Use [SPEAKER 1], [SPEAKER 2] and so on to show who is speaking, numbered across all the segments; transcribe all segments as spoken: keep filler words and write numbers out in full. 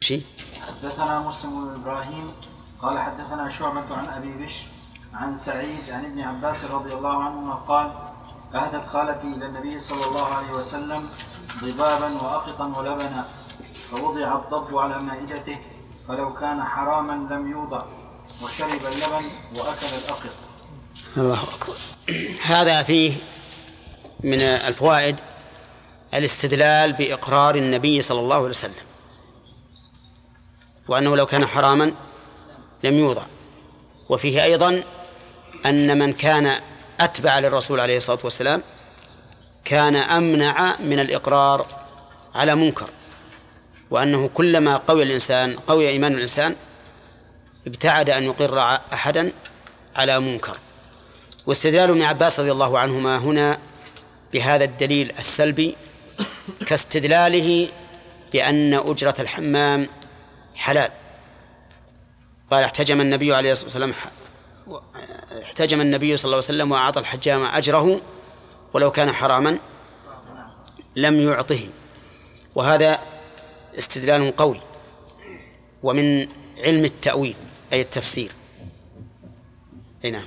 [SPEAKER 1] شيء.
[SPEAKER 2] حدثنا مسلم بن إبراهيم قال حدثنا شعبة عن أبي بشر عن سعيد عن ابن عباس رضي الله عنهما قال أهدت خالتي إلى النبي صلى الله عليه وسلم ضبابا وأقطا ولبنا فوضع الضب على مائدته فلو كان حراما لم يوضع وشرب اللبن وأكل الأقط.
[SPEAKER 1] الله أكبر. هذا فيه من الفوائد الاستدلال بإقرار النبي صلى الله عليه وسلم وأنه لو كان حراما لم يوضع. وفيه أيضا أن من كان أتبع للرسول عليه الصلاة والسلام كان أمنع من الإقرار على منكر، وأنه كلما قوي الإنسان قوي إيمان الإنسان ابتعد أن يقر أحدا على منكر. واستدلال ابن عباس رضي الله عنهما هنا بهذا الدليل السلبي كاستدلاله بأن أجرة الحمام حلال. قال احتجم النبي عليه الصلاة والسلام احتجم النبي صلى الله عليه وسلم وأعطى الحجام أجره ولو كان حراما لم يعطه. وهذا استدلال قوي ومن علم التأويل أي التفسير. أي نعم.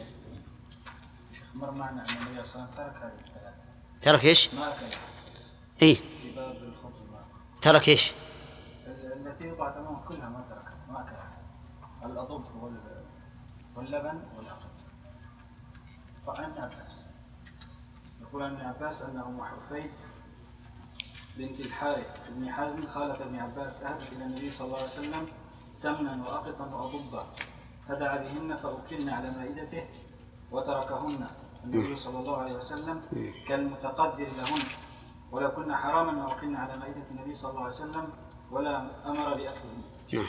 [SPEAKER 2] مر معنا أن النبي صلى الله عليه وسلم ترك هذه الثلاثة.
[SPEAKER 1] ترك إيش؟
[SPEAKER 2] ما أكل.
[SPEAKER 1] إيه.
[SPEAKER 2] في باب الخبز ما أكل.
[SPEAKER 1] ترك إيش؟
[SPEAKER 2] التي يوضع تماما كلها ما ترك ما أكلها. الأضب واللبن والأقط. فعن ابن عباس يقول عن ابن عباس أن أم حفيد بنت الحارث بن حازم خالة ابن عباس أهدت إلى النبي صلى الله عليه وسلم سمنا وأقطا وأضبا فدعا بهن فأكلن على مائدته وتركهن النبي صلى الله عليه وسلم كالمتقدر لهن ولا كنا حراما ما أكلن على مائدة النبي صلى الله عليه وسلم ولا أمر بأكلهن.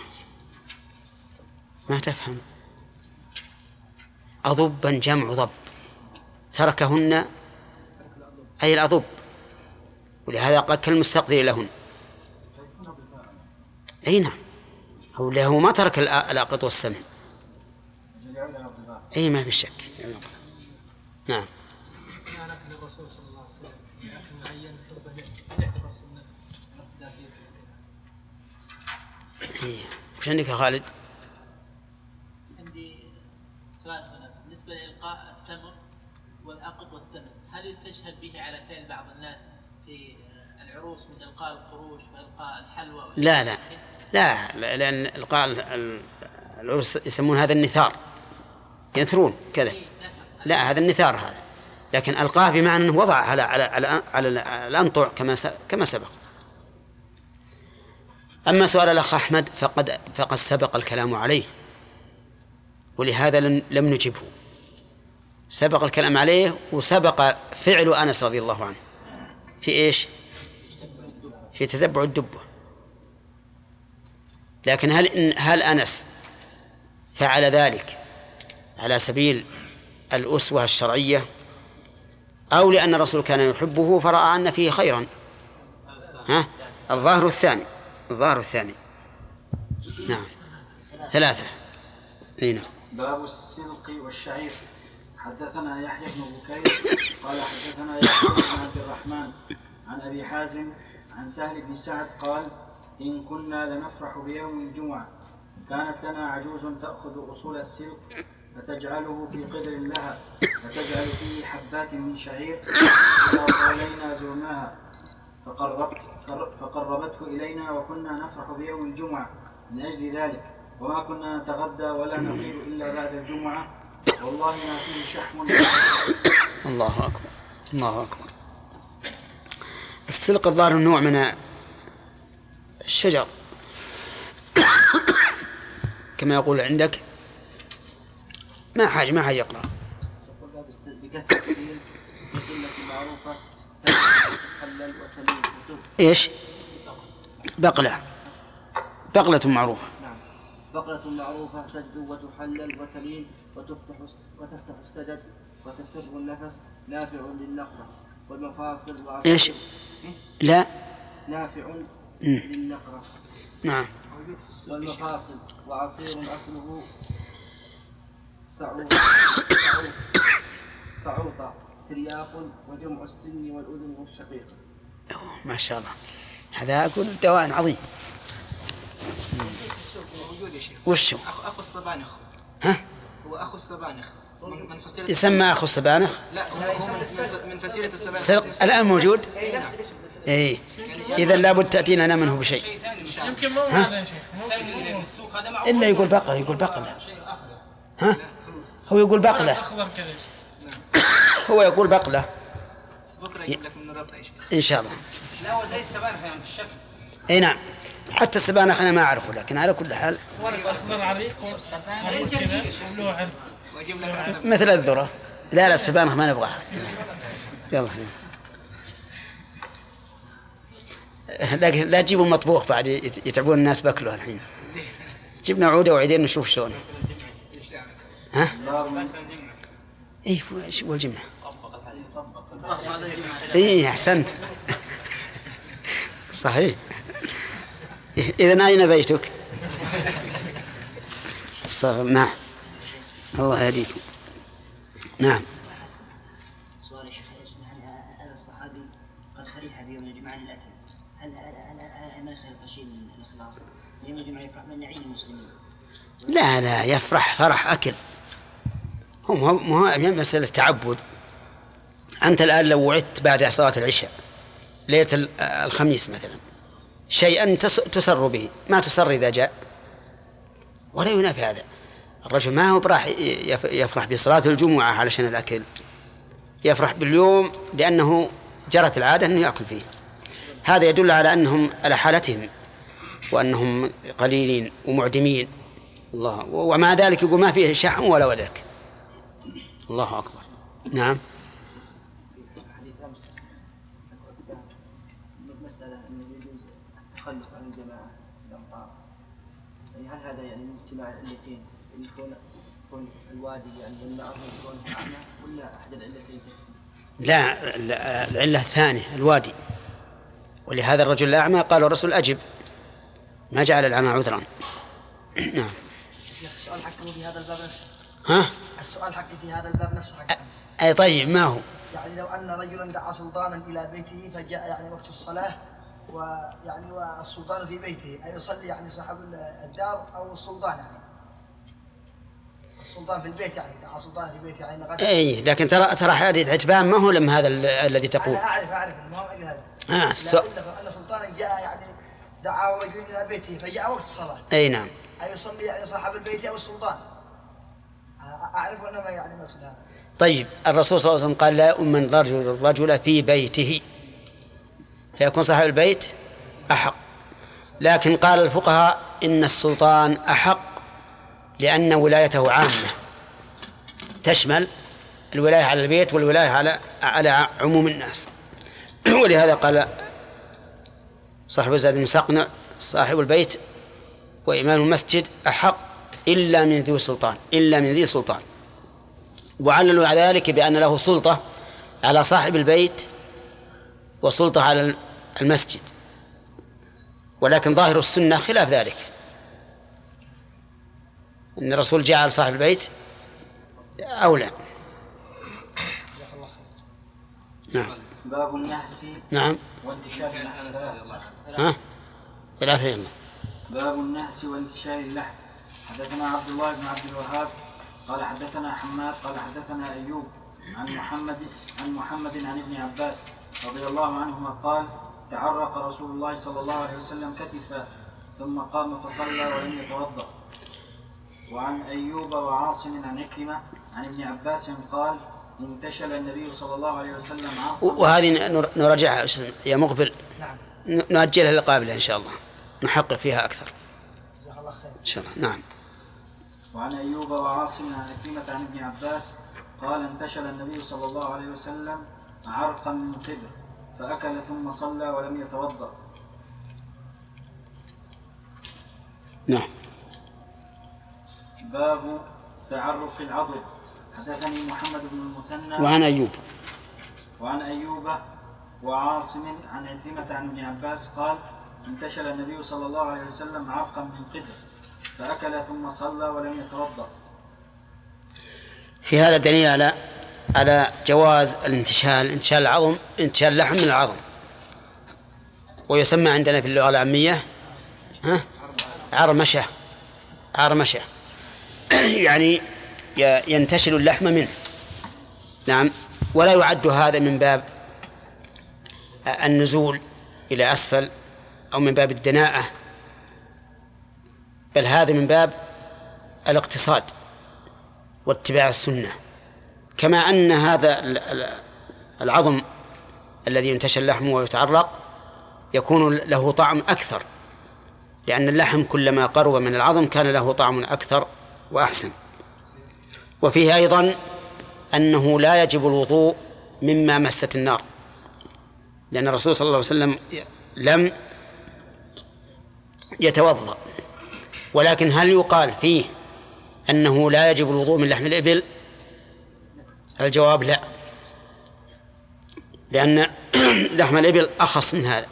[SPEAKER 1] ما تفهم. أضبا جمع ضب، تركهن أي الأضب، ولهذا قال كالمستقدر لهن. أي نعم، هو له ما ترك الأقط والسمن. أي ما في شك. نعم. إيه. وش عندك يا خالد؟
[SPEAKER 3] عندي سؤال هنا بالنسبة لإلقاء التمر والأقط والسمن، هل يستشهد به على فعل بعض الناس في العروس من إلقاء القروش وإلقاء الحلوى؟
[SPEAKER 1] لا لا لا لأن إلقاء العروس يسمون هذا النثار، ينثرون كذا. لا هذا النثار هذا، لكن ألقاه بمعنى أنه وضع على على على, على الأنطع كما كما سبق. أما سؤال الأخ أحمد فقد فقد سبق الكلام عليه، ولهذا لم نجبه. سبق الكلام عليه وسبق فعل أنس رضي الله عنه في إيش؟ في تتبع الدبة. لكن هل هل أنس فعل ذلك على سبيل الأسوة الشرعية أو لأن الرسول كان يحبه فرأى أن فيه خيرا؟ ها؟ الظاهر الثاني. الظاهر الثاني. نعم. ثلاثة. نعم.
[SPEAKER 2] باب السلق والشعير. حدثنا يحيى بن بكير قال حدثنا يحيى بن عبد الرحمن عن أبي حازم عن سهل بن سعد قال إن كنا لنفرح بيوم الجمعة كانت لنا عجوز تأخذ أصول السلق فتجعله في قدر لها فتجعل فيه حبات من شعير إذا إلينا زرناها فقربت فقربته إلينا وكنا نفرح بيوم الجمعة من أجل ذلك وما كنا نتغدى ولا نقيل إلا بعد الجمعة والله ما فيه شحم.
[SPEAKER 1] الله أكبر. الله أكبر. السلق الظاهر نوع من الشجر كما يقول عندك. ما حاجة ما حاجة يقرأ.
[SPEAKER 2] بكسر السين وكلة معروفة تحلل وتلين.
[SPEAKER 1] إيش؟ بقلة. بقلة معروفة.
[SPEAKER 2] نعم. بقلة معروفة تجدو وتحلل وتلين وتفتح وتفتح السدد وتسر النفس نافع للنقرس والمفاصل وعصير.
[SPEAKER 1] إيش؟ لا.
[SPEAKER 2] نافع للنقرس.
[SPEAKER 1] نعم.
[SPEAKER 2] والمفاصل وعصير أصله سعوط سعوطة ترياق وجمع السن والأذن والشقيق.
[SPEAKER 1] ما شاء الله، هذا أقول دواء عظيم.
[SPEAKER 4] موجود يا شيخ.
[SPEAKER 1] وشو؟
[SPEAKER 4] أخو أخو الصبانخ.
[SPEAKER 1] ها؟
[SPEAKER 4] هو أخو الصبانخ. من من فصيلة.
[SPEAKER 1] يسمى أخو السبانخ؟
[SPEAKER 4] لا هو من من فصيلة الصبانخ.
[SPEAKER 1] سرق الآن موجود؟ إيه. إذا لابد تأتينا أنا منه بشيء.
[SPEAKER 5] يمكن مو هذا يا شيخ.
[SPEAKER 1] إلا يقول بقلة، يقول بقلة. ها؟ هو يقول بقلة.
[SPEAKER 5] أخضر كذا.
[SPEAKER 1] هو يقول بقلة.
[SPEAKER 4] بكرة يجيب لك من الربط يا شيخ.
[SPEAKER 1] إن شاء الله.
[SPEAKER 4] لا هو زي الصبانخ يعني في الشكل.
[SPEAKER 1] أي نعم. حتى السبانخ أنا ما أعرفه، لكن على كل حال.
[SPEAKER 5] ورق أخضر عريق وعريق كذا وله علم.
[SPEAKER 4] وأجيب لك
[SPEAKER 1] مثل الذرة. لا لا السبانخ ما نبغاها. يلا. لكن لا تجيبوا مطبوخ بعد يتعبون الناس باكلوها الحين. جبنا عودة وعيدين نشوف شلون. ها؟ ايه وش والجمعة؟ ايه احسنت. صحيح. اذا اين بيتك؟ صار نعم. الله يهديكم. نعم.
[SPEAKER 6] سؤال يا شيخ اسمه هل الصحابي قد فرح بيوم الجمعة للأكل؟ هل هل ما يخلق شيء من الإخلاص؟ يوم الجمعة يفرح من نعيم المسلمين.
[SPEAKER 1] لا لا يفرح فرح أكل. هم هم هو مسألة تعبد. أنت الآن لو وعدت بعد صلاة العشاء ليلة الخميس مثلا شيئا تسر به، ما تسر إذا جاء، ولا ينافي هذا. الرجل ما هو براح يفرح بصلاة الجمعة علشان الأكل، يفرح باليوم لأنه جرت العادة أنه يأكل فيه. هذا يدل على أنهم على حالتهم وأنهم قليلين ومعدمين. الله ومع ذلك يقول ما فيه شحم ولا ودك. الله أكبر. نعم.
[SPEAKER 2] حديث أمس مسألة أنه يجوز التخلف عن الجماعة الأمطار، يعني هل هذا يعني من اجتماع العلتين يكون يكون الوادي يعني يمنعه يكون أعمى ولا أحد العلتين؟
[SPEAKER 1] لا العلة الثانية الوادي، ولهذا الرجل الأعمى قال الرسول أجب، ما جعل الأعمى عذرا. نعم.
[SPEAKER 6] السؤال حقه في هذا الباب نفسه.
[SPEAKER 1] ها؟
[SPEAKER 6] السؤال حقي في هذا الباب نفسه حق.
[SPEAKER 1] أي طيب ما هو؟
[SPEAKER 6] يعني لو أن رجلا دعا سلطانا إلى بيته فجاء يعني وقت الصلاة ويعني والسلطان في بيته، أيصلي يعني صاحب الدار أو السلطان يعني؟ السلطان في البيت يعني دعا سلطان في بيته يعني لغاية.
[SPEAKER 1] أي لكن ترى ترى حديث عتبان ما هو لم هذا الذي تقول.
[SPEAKER 6] أنا أعرف أعرف ما هو إلا هذا.
[SPEAKER 1] آه
[SPEAKER 6] السؤال أن سلطانا جاء يعني دعا رجل إلى بيته فجاء وقت الصلاة.
[SPEAKER 1] أي نعم.
[SPEAKER 6] أيصلي يعني صاحب البيت أو السلطان؟ أعرف أن ما يعني مقصود هذا.
[SPEAKER 1] طيب الرسول صلى الله عليه وسلم قال لا يؤمن رجل الرجل في بيته، فيكون صاحب البيت أحق. لكن قال الفقهاء إن السلطان أحق لأن ولايته عامة تشمل الولاية على البيت والولاية على على عموم الناس. ولهذا قال صاحب زاد بن سقنع صاحب البيت وإمام المسجد أحق إلا من ذي سلطان إلا من ذي سلطان. وعللوا على ذلك بأن له سلطة على صاحب البيت وسلطة على المسجد، ولكن ظاهر السنة خلاف ذلك، أن الرسول جعل صاحب البيت أولى. نعم.
[SPEAKER 2] باب النحس.
[SPEAKER 1] نعم.
[SPEAKER 2] وانتشار اللحم.
[SPEAKER 1] ها؟ ثلاثة يلا.
[SPEAKER 2] باب النحس وانتشار اللحم. حدثنا عبد الله بن عبد الوهاب قال حدثنا حماد قال حدثنا أيوب عن محمد عن محمد عن ابن عباس رضي الله عنهما قال تعرق رسول الله صلى الله عليه وسلم كتفا ثم قام فصلى ولم يتوضأ. وعن أيوب وعاصم عن عكرمة عن ابن عباس قال انتشل النبي صلى الله عليه وسلم عقبا.
[SPEAKER 1] وهذه نراجعها يا مقبل.
[SPEAKER 6] نعم.
[SPEAKER 1] نؤجلها للقابلة إن شاء الله، نحقق فيها أكثر
[SPEAKER 6] جزاك الله خير
[SPEAKER 1] إن شاء الله. نعم.
[SPEAKER 2] وعن أيوب وعاصم عن عكرمة عن ابن عباس قال انتشل النبي صلى الله عليه وسلم عرقا من قدر فأكل ثم صلى ولم يتوضأ.
[SPEAKER 1] نعم.
[SPEAKER 2] باب تعرق العضد. حدثني محمد بن المثنى
[SPEAKER 1] وعن أيوب
[SPEAKER 2] وعن أيوب وعاصم عن عكرمة عن ابن عباس قال انتشل النبي صلى الله عليه وسلم عرقا من قدر فأكل ثم صلى ولم يتوضأ.
[SPEAKER 1] في هذا دليل على على جواز الانتشال، انتشال العظم، انتشال اللحم من العظم، ويسمى عندنا في اللغة العامية ها عرمشة عرمشة يعني ينتشل اللحم منه. نعم. ولا يعد هذا من باب النزول إلى أسفل أو من باب الدناءة، بل هذا من باب الاقتصاد واتباع السنة. كما أن هذا العظم الذي ينتشل لحمه ويتعرق يكون له طعم أكثر، لأن اللحم كلما قرب من العظم كان له طعم أكثر وأحسن. وفيه أيضا أنه لا يجب الوضوء مما مست النار، لأن الرسول صلى الله عليه وسلم لم يتوضأ. ولكن هل يقال فيه أنه لا يجب الوضوء من لحم الإبل؟ الجواب لا، لأن لحم الإبل أخص من هذا،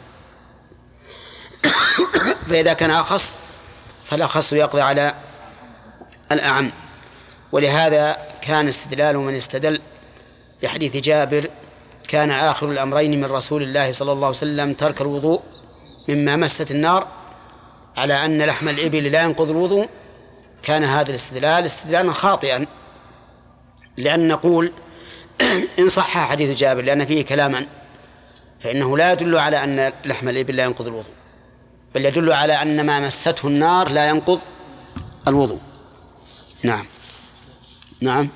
[SPEAKER 1] فإذا كان أخص فالأخص يقضي على الأعم. ولهذا كان استدلال من استدل بحديث جابر كان آخر الأمرين من رسول الله صلى الله عليه وسلم ترك الوضوء مما مست النار على أن لحم الإبل لا ينقض الوضوء. كان هذا الاستدلال استدلالا خاطئا، لأن نقول إن صح حديث جابر لأن فيه كلاما فإنه لا يدل على أن لحم الإبل لا ينقض الوضوء، بل يدل على أن ما مسته النار لا ينقض الوضوء. نعم. نعم.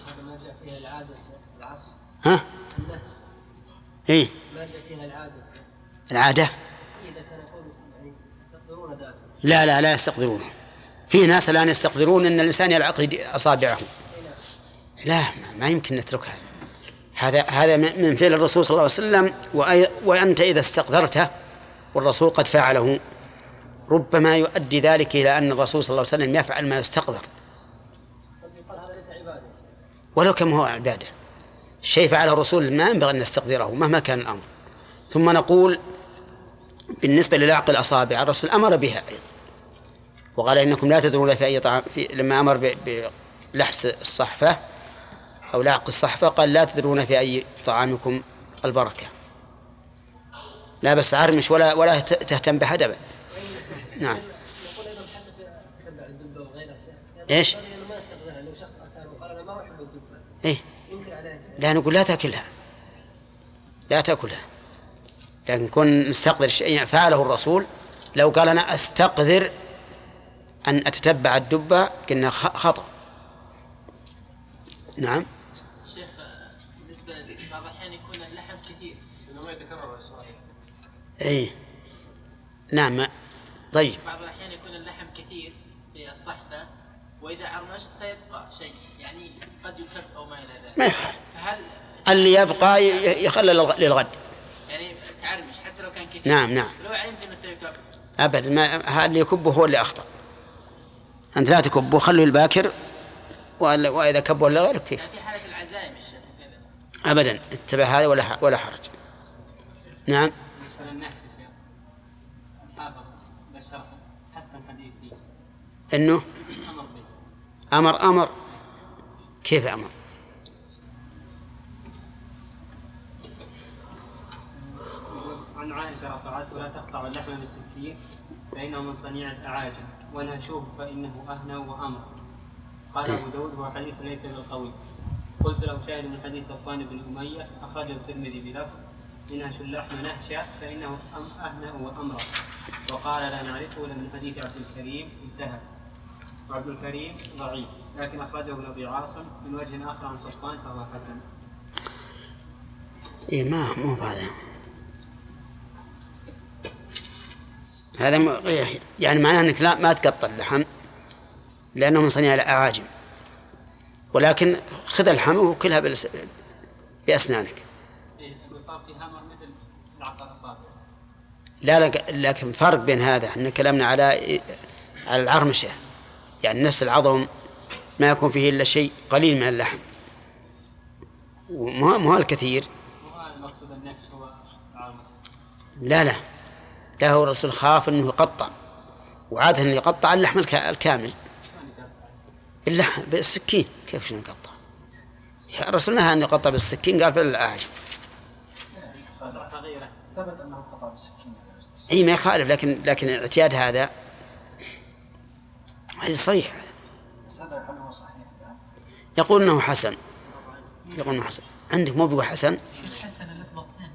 [SPEAKER 1] ها؟ إيه؟ العادة؟ لا لا لا يستقدرون. في ناس الآن يستقدرون أن الإنسان يلعق أصابعه. لا، ما يمكن نتركها. هذا هذا من فعل الرسول صلى الله عليه وسلم، وأنت إذا استقدرته والرسول قد فعله ربما يؤدي ذلك إلى أن الرسول صلى الله عليه وسلم يفعل ما يستقدر، ولو كم هو عبادة. الشيء فعله الرسول ما ينبغي أن نستقدره مهما كان الأمر. ثم نقول بالنسبة للعق الأصابع الرسول أمر بها أيضا، وقال إنكم لا تدرون في أي طعام في لما أمر بلحس الصحفة أو لعق الصحفة قال لا تدرون في أي طعامكم البركة. لا بس عرمش ولا ولا تهتم بحدبة. نعم. إيش؟ إيه؟ لا نقول لا تأكلها، لا تأكلها، لكن كن نستقدر شيء فعله الرسول. لو قال أنا أستقدر أن أتتبع الدبة كنا خطأ. نعم.
[SPEAKER 3] شيخ بالنسبة لبعض الأحيان يكون اللحم كثير إنه ما يتكرر السؤال.
[SPEAKER 1] إيه نعم. طيب.
[SPEAKER 3] بعض الأحيان يكون اللحم كثير في الصحفة وإذا عرمشت سيبقى شيء، يعني قد يكب أو ما إلى ذلك.
[SPEAKER 1] ما يخالف.
[SPEAKER 3] فهل
[SPEAKER 1] اللي يبقى يخلى للغد.
[SPEAKER 3] يعني تعرمش حتى لو كان كثير.
[SPEAKER 1] نعم نعم.
[SPEAKER 3] لو علمت إنه سيكب.
[SPEAKER 1] أبدا، ما اللي يكبه هو اللي أخطأ. أنت لا تكبه، خلوا الباكر، وإذا كبوا ولا غيره كيف.
[SPEAKER 3] في حالة العزائم الشيخ كذا.
[SPEAKER 1] أبدا اتبع هذا ولا ولا حرج. نعم.
[SPEAKER 7] مثلا النحس يا شيخ الحافظ بالشرح حسن حديث فيه
[SPEAKER 1] إنه
[SPEAKER 7] أمر به.
[SPEAKER 1] أمر أمر كيف أمر؟
[SPEAKER 7] عن عائشة رفعت ولا تقطع اللحم بالسكين فإنه من صنيع الأعاجم ونهشوه فإنه أهنى وأمر. قال أبو داود هو حديث ليس بالقوي. قلت له شاهد من حديث صفوان بن أمية أخرجه الترمذي بلفظ إنهش اللحم نهشا فإنه أهنى وأمر. وقال لا نعرفه إلا من حديث عبد الكريم انتهى. وعبد الكريم ضعيف لكن أخرجه ابن أبي عاصم من وجه آخر عن صفوان فهو حسن.
[SPEAKER 1] إيه ما مو هذا هذا م... يعني معناه أنك لا ما تقطع اللحم لأنه من صنيع الأعاجم، ولكن خذ اللحم وكلها بلس... بأسنانك.
[SPEAKER 7] إيه صار في همر مثل العقل الأصابع.
[SPEAKER 1] لا لا لكن فرق بين هذا احنا كلامنا على على العرمشة، يعني نفس العظم ما يكون فيه إلا شيء قليل من اللحم ومو مو الكثير.
[SPEAKER 7] وهذا المقصود النفس هو العرمشة.
[SPEAKER 1] لا لا لا هو الرسول خاف أنه يقطع، وعادة أنه يقطع اللحم الكامل. اللحم بالسكين كيف شنو يقطع؟ الرسول نهى أن يقطع بالسكين قال فللأعاجم.
[SPEAKER 2] ثبت أنه قطع بالسكين.
[SPEAKER 1] أي ما يخالف، لكن لكن اعتياد هذا هذا صحيح.
[SPEAKER 2] هذا كلام صحيح.
[SPEAKER 1] يقول انه حسن، يقول انه حسن. عندك مو بيقول حسن؟
[SPEAKER 3] حسن اللفظتين.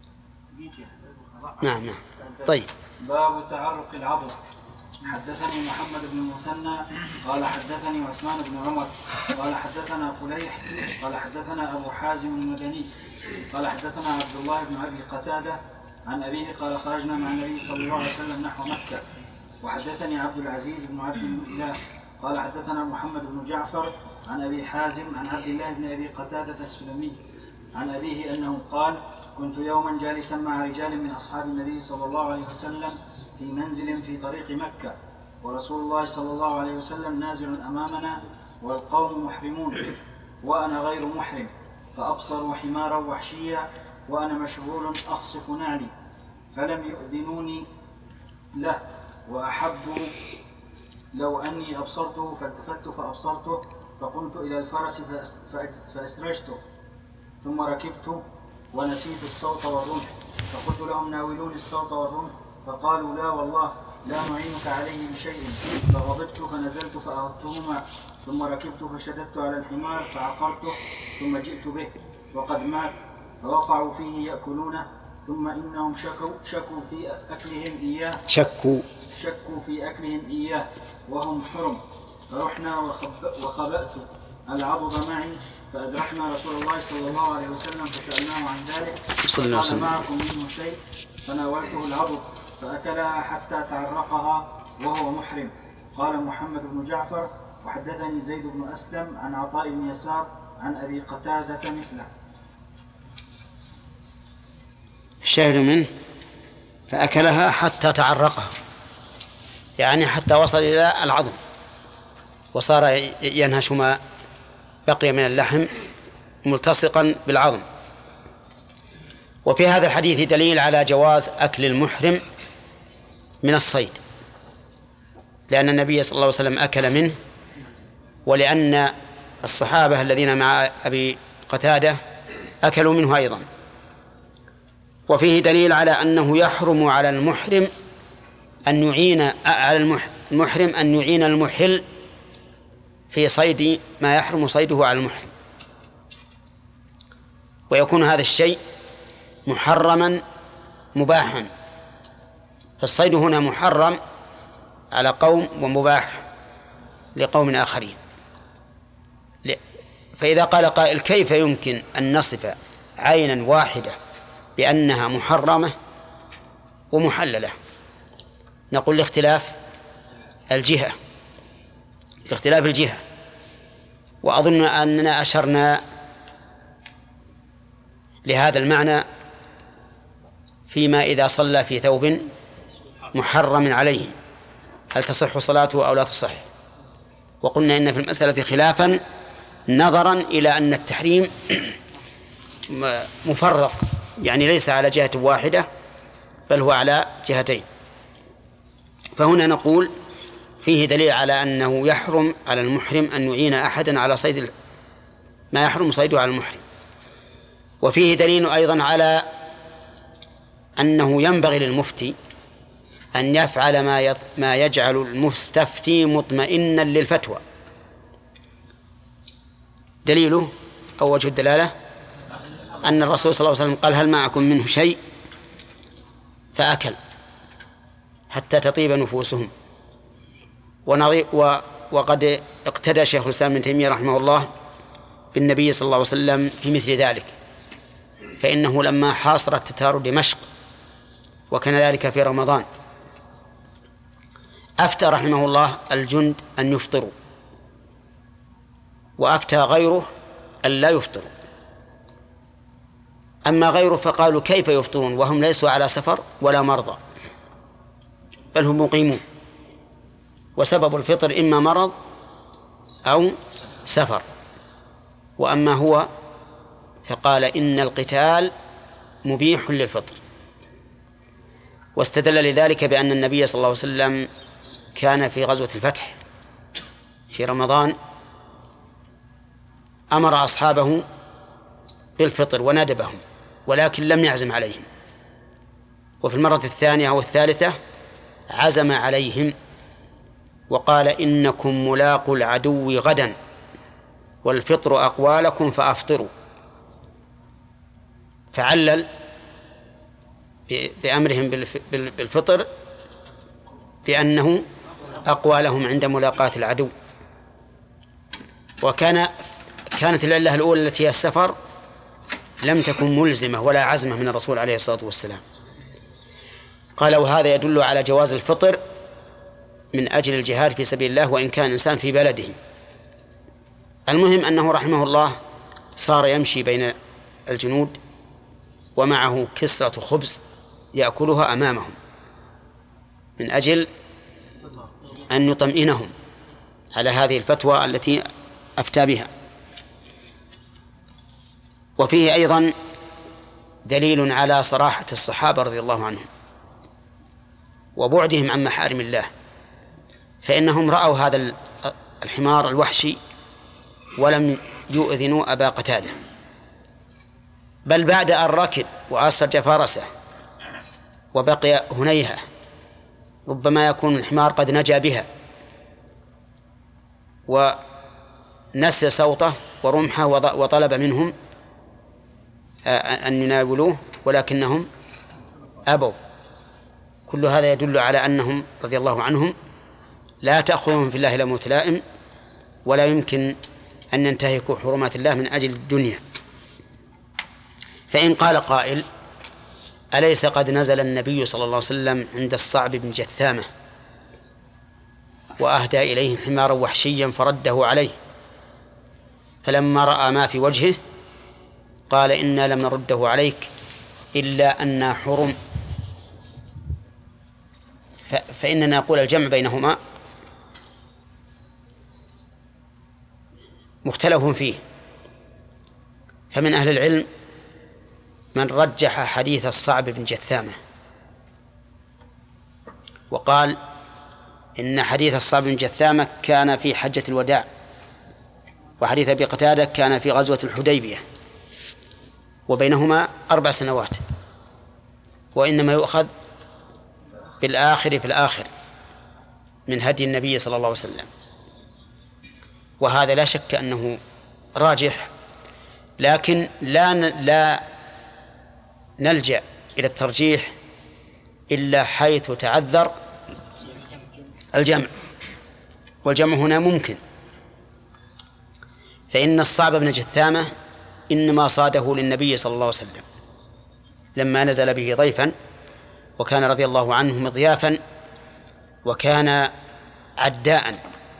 [SPEAKER 1] نعم نعم. طيب.
[SPEAKER 2] باب تعرق العضد. حدثني محمد بن المثنى قال حدثني عثمان بن عمر قال حدثنا فليح قال حدثنا أبو حازم المدني قال حدثنا عبد الله بن أبي قتادة عن أبيه قال خرجنا مع النبي صلى الله عليه وسلم نحو مكة. وحدثني عبد العزيز بن عبد الله قال حدثنا محمد بن جعفر عن أبي حازم عن عبد الله بن أبي قتادة السلمي عن أبيه أنه قال كنت يوما جالسا مع رجال من أصحاب النبي صلى الله عليه وسلم في منزل في طريق مكة ورسول الله صلى الله عليه وسلم نازل أمامنا والقوم محرمون وأنا غير محرم فأبصروا حمارا وحشيا وأنا مشغول أخصف نعلي فلم يؤذنوني له وأحبوا لو أني أبصرته فالتفت فأبصرته فقمت إلى الفرس فأسرجته ثم ركبت ونسيت الصوت والرمح فقلت لهم ناولوني الصوت والرمح فقالوا لا والله لا نعينك عليه بشيء فغضبت فنزلت فأردتهما ثم ركبت فشددت على الحمار فعقرته ثم جئت به وقد مات فوقعوا فيه يأكلونه ثم إنهم شكوا, شكوا في أكلهم إياه
[SPEAKER 1] شكوا
[SPEAKER 2] شكوا في أكلهم إياه وهم حرم فرحنا وخبأت العضد معي فأدركنا رسول الله صلى الله عليه وسلم فسألناه عن ذلك فقال معكم منه شيء فناولته العضد فأكلها حتى تعرقها وهو محرم. قال محمد بن جعفر وحدثني زيد بن أسلم عن عطاء بن يسار عن أبي قتادة مثله.
[SPEAKER 1] الشاهد منه فأكلها حتى تعرقها، يعني حتى وصل إلى العظم وصار ينهش ما بقي من اللحم ملتصقا بالعظم. وفي هذا الحديث دليل على جواز أكل المحرم من الصيد، لأن النبي صلى الله عليه وسلم أكل منه، ولأن الصحابة الذين مع أبي قتادة أكلوا منه أيضا. وفيه دليل على أنه يحرم على المحرم أن يعين على المحرم أن يعين المحل في صيد ما يحرم صيده على المحرم، ويكون هذا الشيء محرما مباحا. فالصيد هنا محرم على قوم ومباح لقوم آخرين. فإذا قال قائل كيف يمكن أن نصف عينا واحدة بأنها محرمة ومحللة؟ نقول لاختلاف الجهة لاختلاف الجهة وأظن أننا أشرنا لهذا المعنى فيما إذا صلى في ثوب محرم عليه هل تصح صلاته أو لا تصح، وقلنا إن في المسألة خلافا نظرا إلى أن التحريم مفرق، يعني ليس على جهة واحدة بل هو على جهتين. فهنا نقول فيه دليل على أنه يحرم على المحرم أن يعين أحدا على صيد ما يحرم صيده على المحرم. وفيه دليل أيضا على أنه ينبغي للمفتي أن يفعل ما ما يجعل المستفتي مطمئنا للفتوى. دليله أو وجه الدلالة أن الرسول صلى الله عليه وسلم قال هل معكم منه شيء فأكل حتى تطيب نفوسهم. وقد اقتدى شيخ الإسلام ابن تيمية رحمه الله بالنبي صلى الله عليه وسلم في مثل ذلك، فإنه لما حاصر التتار دمشق وكان ذلك في رمضان أفتى رحمه الله الجند أن يفطروا، وأفتى غيره أن لا يفطروا. أما غيره فقالوا كيف يفطرون وهم ليسوا على سفر ولا مرضى بل هم مقيمون، وسبب الفطر إما مرض أو سفر. وأما هو فقال إن القتال مبيح للفطر، واستدل لذلك بأن النبي صلى الله عليه وسلم كان في غزوة الفتح في رمضان أمر أصحابه بالفطر وندبهم ولكن لم يعزم عليهم، وفي المرة الثانية أو الثالثة عزم عليهم وقال إنكم ملاقوا العدو غدا والفطر أقوالكم فأفطروا، فعلل بأمرهم بالفطر بأنه أقوالهم عند ملاقاة العدو. وكان كانت العلة الأولى التي هي السفر لم تكن ملزمة ولا عزمة من الرسول عليه الصلاة والسلام. قال وهذا يدل على جواز الفطر من أجل الجهاد في سبيل الله وإن كان الإنسان في بلده. المهم أنه رحمه الله صار يمشي بين الجنود ومعه كسرة خبز يأكلها أمامهم من أجل أن يطمئنهم على هذه الفتوى التي أفتى بها. وفيه أيضا دليل على صراحة الصحابة رضي الله عنهم وبعدهم عن محارم الله، فإنهم رأوا هذا الحمار الوحشي ولم يؤذنوا أبا قتادة، بل بعد أن ركب وأسرج فرسه وبقي هنيهة ربما يكون الحمار قد نجا بها ونسى صوته ورمحه وطلب منهم أن يناولوه ولكنهم أبوا. كل هذا يدل على أنهم رضي الله عنهم لا تأخذهم في الله لومة لائم ولا يمكن أن ينتهكوا حرمات الله من أجل الدنيا. فإن قال قائل أليس قد نزل النبي صلى الله عليه وسلم عند الصعب بن جثامة وأهدى إليه حمارا وحشيا فرده عليه، فلما رأى ما في وجهه قال إنا لم نرده عليك إلا أننا حرم. فإننا نقول الجمع بينهما مختلف فيه، فمن أهل العلم من رجح حديث الصعب بن جثامة وقال إن حديث الصعب بن جثامة كان في حجة الوداع، وحديث أبي قتادة كان في غزوة الحديبية وبينهما أربع سنوات، وإنما يؤخذ بالآخر في الآخر من هدي النبي صلى الله عليه وسلم. وهذا لا شك أنه راجح، لكن لا لا نلجأ إلى الترجيح إلا حيث تعذر الجمع، والجمع هنا ممكن. فإن الصعب بن جثامة إنما صاده للنبي صلى الله عليه وسلم لما نزل به ضيفا، وكان رضي الله عنه مضيافا وكان عداء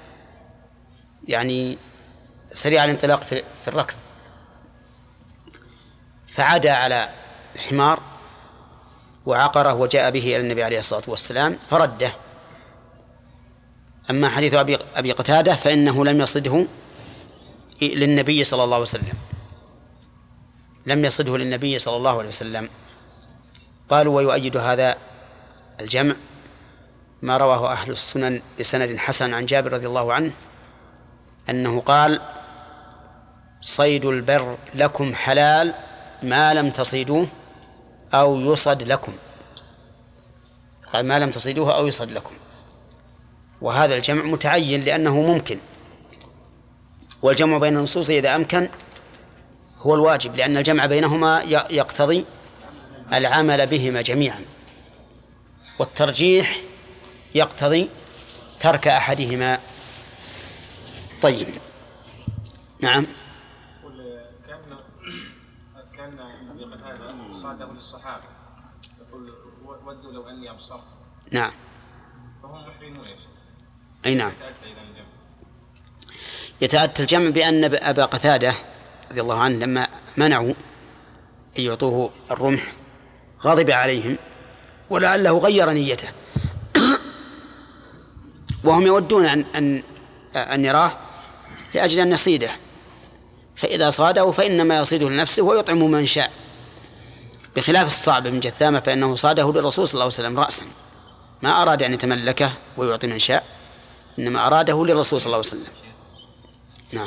[SPEAKER 1] يعني سريع الانطلاق في الركض، فعدا على الحمار وعقره وجاء به إلى النبي عليه الصلاة والسلام فرده. أما حديث أبي قتادة فإنه لم يصده للنبي صلى الله عليه وسلم لم يصده للنبي صلى الله عليه وسلم. قالوا ويؤيد هذا الجمع ما رواه أهل السنن بسند حسن عن جابر رضي الله عنه أنه قال صيد البر لكم حلال ما لم تصيدوه أو يصد لكم، قال ما لم تصيدوه أو يصد لكم. وهذا الجمع متعين لأنه ممكن، والجمع بين النصوص إذا أمكن هو الواجب، لأن الجمع بينهما يقتضي العمل بهما جميعا، والترجيح يقتضي ترك أحدهما. طيب نعم.
[SPEAKER 8] كان كان أبي قتادة صاده للصحابة يقول ودوا لو أني أبصرت.
[SPEAKER 1] نعم.
[SPEAKER 8] فهم محرمون يا شيخ.
[SPEAKER 1] أي نعم. يتأتى الجمع بأن أبا قتادة رضي الله عنه لما منعوا أن يعطوه الرمح غضب عليهم ولعله غير نيته وهم يودون أن أن أن يراه لأجل أن يصيده، فإذا صاده فإنما يصيده لنفسه ويطعم من شاء، بخلاف الصعب بن جثامة فإنه صاده للرسول صلى الله عليه وسلم رأسا، ما أراد أن يتملكه ويعطي من شاء، إنما أراده للرسول صلى الله عليه وسلم. نعم.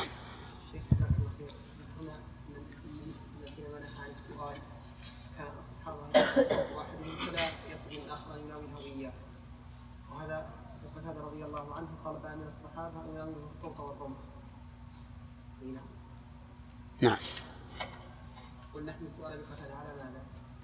[SPEAKER 9] وهذا قتادة رضي الله عنه قال من الصحابة أن يعملوا الصوت والرمح.
[SPEAKER 1] نعم.
[SPEAKER 9] ونحن سؤال القتل على ماذا؟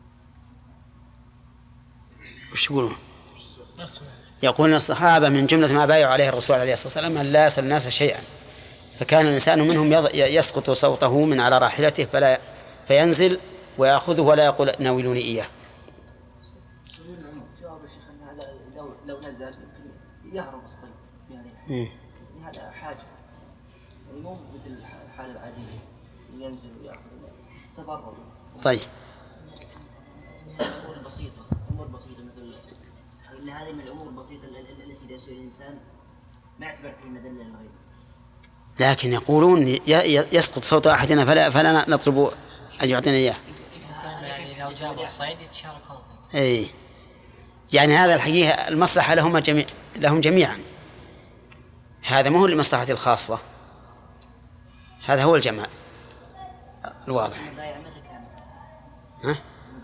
[SPEAKER 1] وش يقولون؟ يقولون الصحابة من جملة ما بايعوا عليه الرسول عليه الصلاة والسلام أن لا يسأل الناس شيئا، فكان الإنسان منهم يسقط صوته من على راحلته فلا فينزل ويأخذه ولا يقول ناولوني إياه.
[SPEAKER 6] جواب الشيخ أن هذا لو لو نزل يمكن يهرب الصيد في هذه الحالة. هذا حاجة يعني مو مثل الحالة العادية ينزل ويأخذ تضرر.
[SPEAKER 1] طيب.
[SPEAKER 6] أمور بسيطة أمور بسيطة مثل إن هذه من الأمور البسيطة التي إذا سئل الإنسان ما يعتبر في مدلة للغيب.
[SPEAKER 1] لكن يقولون يسقط صوت أحدنا فلا فلا نطلب أن يعطينا إياه.
[SPEAKER 5] يعني لو جاب الصيد يتشاركون.
[SPEAKER 1] أي يعني هذا الحقيقة المصلحة لهم جميع لهم جميعا. هذا ما هو لمصلحة الخاصة، هذا هو الجماع الواضح. ها؟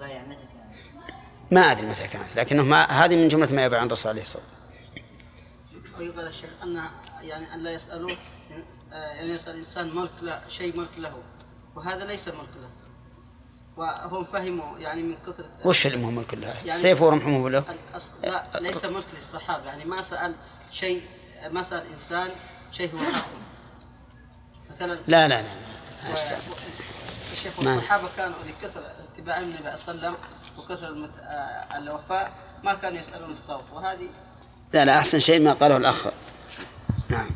[SPEAKER 1] ما أدري متى كانت، لكنه ما هذه من جملة ما يبع عن الرسول عليه الصلاة والسلام.
[SPEAKER 9] ويقال الشيخ أن يعني أن لا يسألوه يعني يسأل الإنسان ملك لا شيء ملك له، وهذا ليس ملك له، وهم فهموا يعني من كثرة.
[SPEAKER 1] وش اللي هو ملك له؟ يعني السيف ورمحه له؟
[SPEAKER 9] لا ليس ملك للصحابة، يعني ما سأل شيء ما سأل إنسان شيء هو حقه مثلا.
[SPEAKER 1] لا لا لا.
[SPEAKER 9] الشيخ والصحابة كانوا لكثر اتباعهم النبي صلى الله عليه وسلم وكثر الوفاء ما كانوا يسألون الصوت، وهذه
[SPEAKER 1] لا لا أحسن شيء ما قاله الأخ. نعم.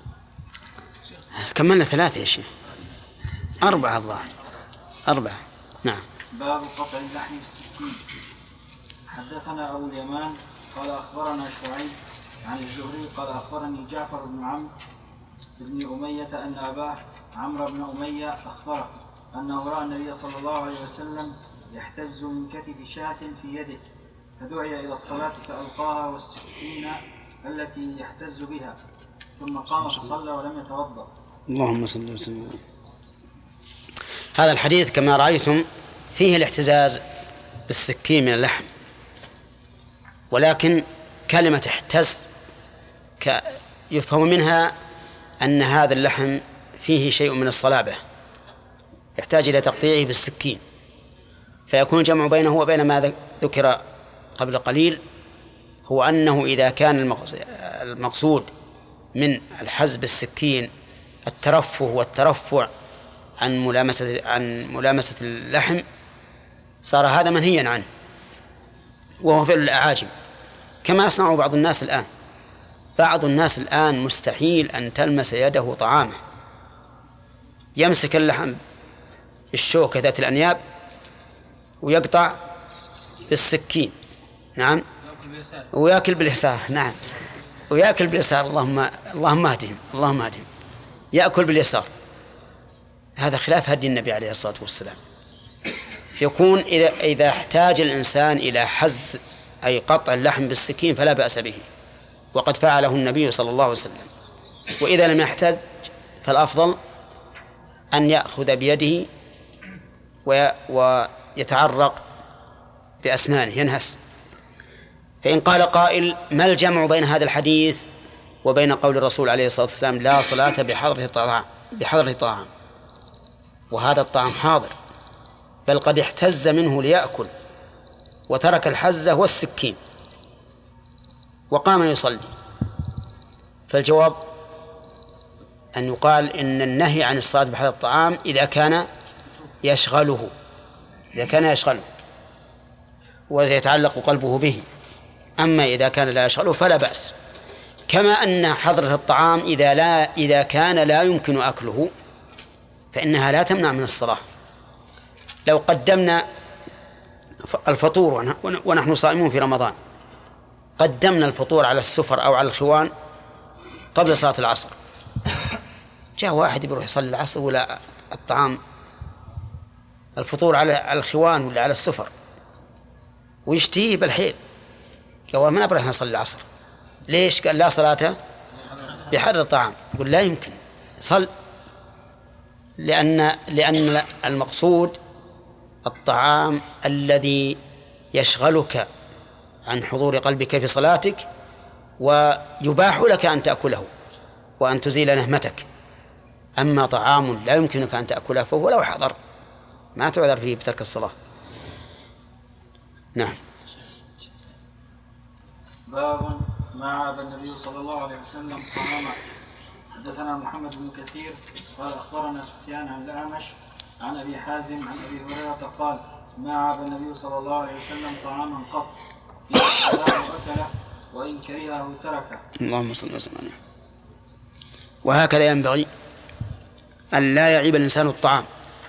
[SPEAKER 1] كملنا ثلاثة يا شيخ. أربعة الظاهر. أربعة. نعم.
[SPEAKER 2] باب قطع اللحم بالسكين. حدثنا أبو اليمان قال أخبرنا شعيب عن الزهري قال أخبرني جعفر بن عمرو بن أمية أن أباه عمرو بن أمية أخبره أنه رأى النبي صلى الله عليه وسلم يحتز من كتف شاة في يده، فدعي إلى الصلاة فألقاها والسكين التي يحتز بها، ثم قام فصلى ولم يتوضأ.
[SPEAKER 1] اللهم صل وسلم. هذا الحديث كما رأيتم فيه الاحتزاز بالسكين من اللحم، ولكن كلمة احتز يفهم منها أن هذا اللحم فيه شيء من الصلابة يحتاج إلى تقطيعه بالسكين، فيكون الجمع بينه وبين ما ذكر قبل قليل هو أنه إذا كان المقصود من الحز بالسكين الترفه والترفع عن ملامسة عن ملامسة اللحم صار هذا منهيا عنه، وهو فعل الأعاجم كما يصنع بعض الناس الآن. بعض الناس الآن مستحيل أن تلمس يده طعامه، يمسك اللحم الشوكة ذات الأنياب ويقطع بالسكين. نعم. ويأكل باليسار. نعم. ويأكل باليسار. اللهم اللهم اهدهم اللهم اهدهم. يأكل باليسار. هذا خلاف هدي النبي عليه الصلاة والسلام. يكون إذا إذا احتاج الإنسان إلى حز أي قطع اللحم بالسكين فلا بأس به، وقد فعله النبي صلى الله عليه وسلم. وإذا لم يحتاج فالأفضل أن يأخذ بيده ويتعرق بأسنانه ينهس. فإن قال قائل ما الجمع بين هذا الحديث وبين قول الرسول عليه الصلاة والسلام لا صلاة بحضرة الطعام بحضرة الطعام، وهذا الطعام حاضر بل قد احتز منه ليأكل وترك الحزة والسكين وقام يصلي، فالجواب أن يقال إن النهي عن الصلاة بحضرة الطعام إذا كان يشغله إذا كان يشغله ويتعلق قلبه به، أما إذا كان لا يشغله فلا بأس. كما أن حضرة الطعام إذا لا إذا كان لا يمكن أكله فإنها لا تمنع من الصلاة. لو قدمنا الفطور ونحن صائمون في رمضان، قدمنا الفطور على السفر أو على الخوان قبل صلاة العصر، جاء واحد يروح يصلي العصر ولا الطعام الفطور على الخوان ولا على السفر ويشتيه بالحيل، قال ما نبرح نصلي العصر. ليش؟ قال لا صلاة بحضرة الطعام. يقول لا يمكن صل، لأن لأن المقصود الطعام الذي يشغلك عن حضور قلبك في صلاتك ويباح لك أن تأكله، وأن تزيل نهمتك. أما طعام لا يمكنك أن تأكله فهو لو حضر ما تعذر فيه بترك الصلاة. نعم.
[SPEAKER 2] باب ما عاب النبي صلى الله عليه وسلم طعاما. حدثنا محمد بن كثير قال أخبرنا سفيان عن الأعمش عن أبي حازم عن أبي هريرة قال ما عاب النبي صلى الله عليه وسلم طعاما قط إن أكله أكله وإن كرهه تركه.
[SPEAKER 1] اللهم صل وسلم عليه. وهكذا ينبغي أن لا يعيب الإنسان الطعام،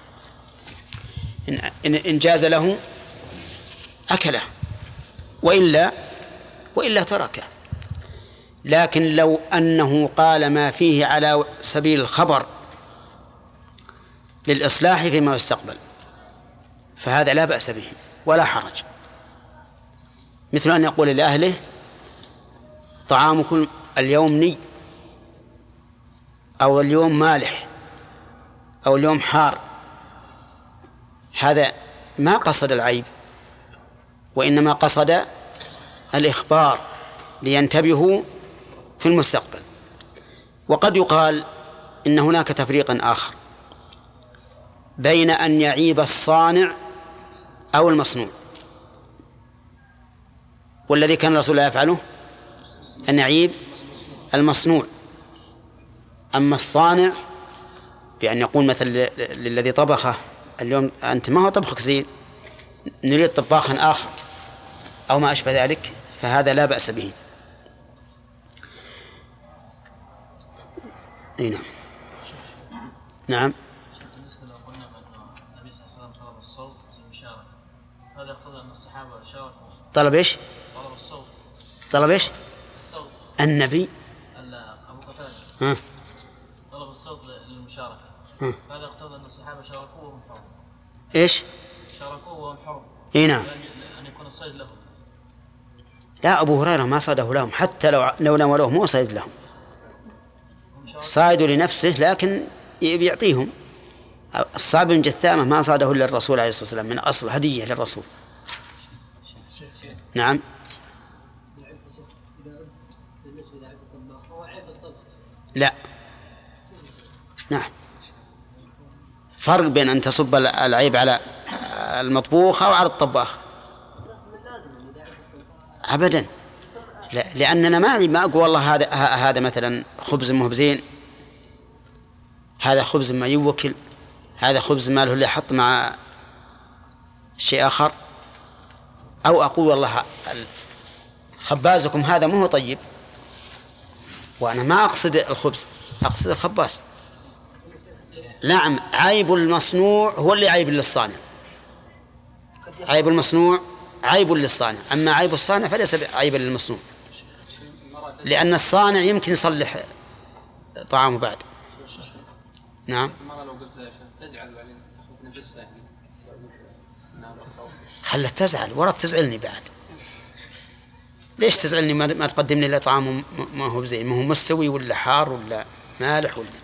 [SPEAKER 1] إن, إن جاز له أكله وإلا وإلا تركه. لكن لو أنه قال ما فيه على سبيل الخبر للإصلاح فيما يستقبل فهذا لا بأس به ولا حرج، مثل أن يقول لأهله طعامكم اليوم ني أو اليوم مالح أو اليوم حار، هذا ما قصد العيب وإنما قصد الإخبار لينتبهوا في المستقبل. وقد يقال إن هناك تفريقا آخر بين أن يعيب الصانع أو المصنوع، والذي كان الرسول لا يفعله أن يعيب المصنوع. أما الصانع بأن يقول مثل للذي طبخه اليوم أنت ما هو طبخك زين نريد طباخا آخر أو ما أشبه ذلك فهذا لا بأس به. أي نعم. نعم.
[SPEAKER 5] بالنسبة لو قلنا بأن النبي صلى الله عليه وسلم طلب الصوت للمشاركة هذا يقتضي أن الصحابة شاركوا.
[SPEAKER 1] طلب إيش؟
[SPEAKER 5] طلب الصوت.
[SPEAKER 1] طلب إيش؟
[SPEAKER 5] الصوت.
[SPEAKER 1] النبي.
[SPEAKER 5] أبو قتادة.
[SPEAKER 1] ها.
[SPEAKER 5] طلب الصوت للمشاركة.
[SPEAKER 1] ها.
[SPEAKER 5] هذا يقتضي أن الصحابة شاركوه وهم حرم.
[SPEAKER 1] إيش؟
[SPEAKER 5] شاركوه وهم حرم.
[SPEAKER 1] إيه نعم.
[SPEAKER 5] أن يكون الصيد لهم.
[SPEAKER 1] لا أبو هريرة ما صاده لهم حتى لو لو نولوه مو صيد لهم، صايد لنفسه لكن بيعطيهم. الصعب بن جثامة ما صاده إلا الرسول عليه الصلاة والسلام من أصل هدية للرسول. نعم. لا. نعم. فرق بين أن تصب العيب على المطبوخ أو على الطباخ. أبدا. لا، لأننا ما ما أقول والله هذا هذا مثلا خبز مو بزين، هذا خبز ما يوكل، هذا خبز ما له اللي يحط مع شيء آخر، أو أقول والله خبازكم هذا مو طيب وأنا ما أقصد الخبز أقصد الخباز. نعم. عيب المصنوع هو اللي عيب للصانع، عيب المصنوع عيب للصانع، أما عيب الصانع فليس عيبا للمصنوع، لأن الصانع يمكن يصلح طعامه بعد. نعم.
[SPEAKER 5] المرة لو قلت لها تزعل بعدين تخوف نفسها يعني.
[SPEAKER 1] خلت تزعل ورد تزعلني بعد. ليش تزعلني ما تقدم لي طعام ما هو زين، ما هو مستوي ولا حار ولا مالح ولا.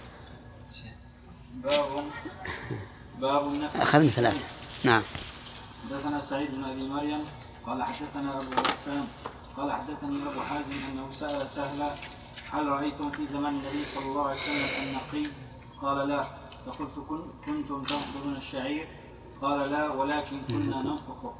[SPEAKER 2] باب باب النفس.
[SPEAKER 1] أخذنا ثلاثة. نعم.
[SPEAKER 2] حدثنا سعيد بن أبي مريم قال حدثنا أبو غسان قال حدثني أبو حازم أنه سأل سهلا هل رأيتم في زمان النبي صلى الله عليه وسلم النقي؟ قال لا. فقلت كنتم تنقضون الشعير؟ قال لا ولكن كنا ننفخه.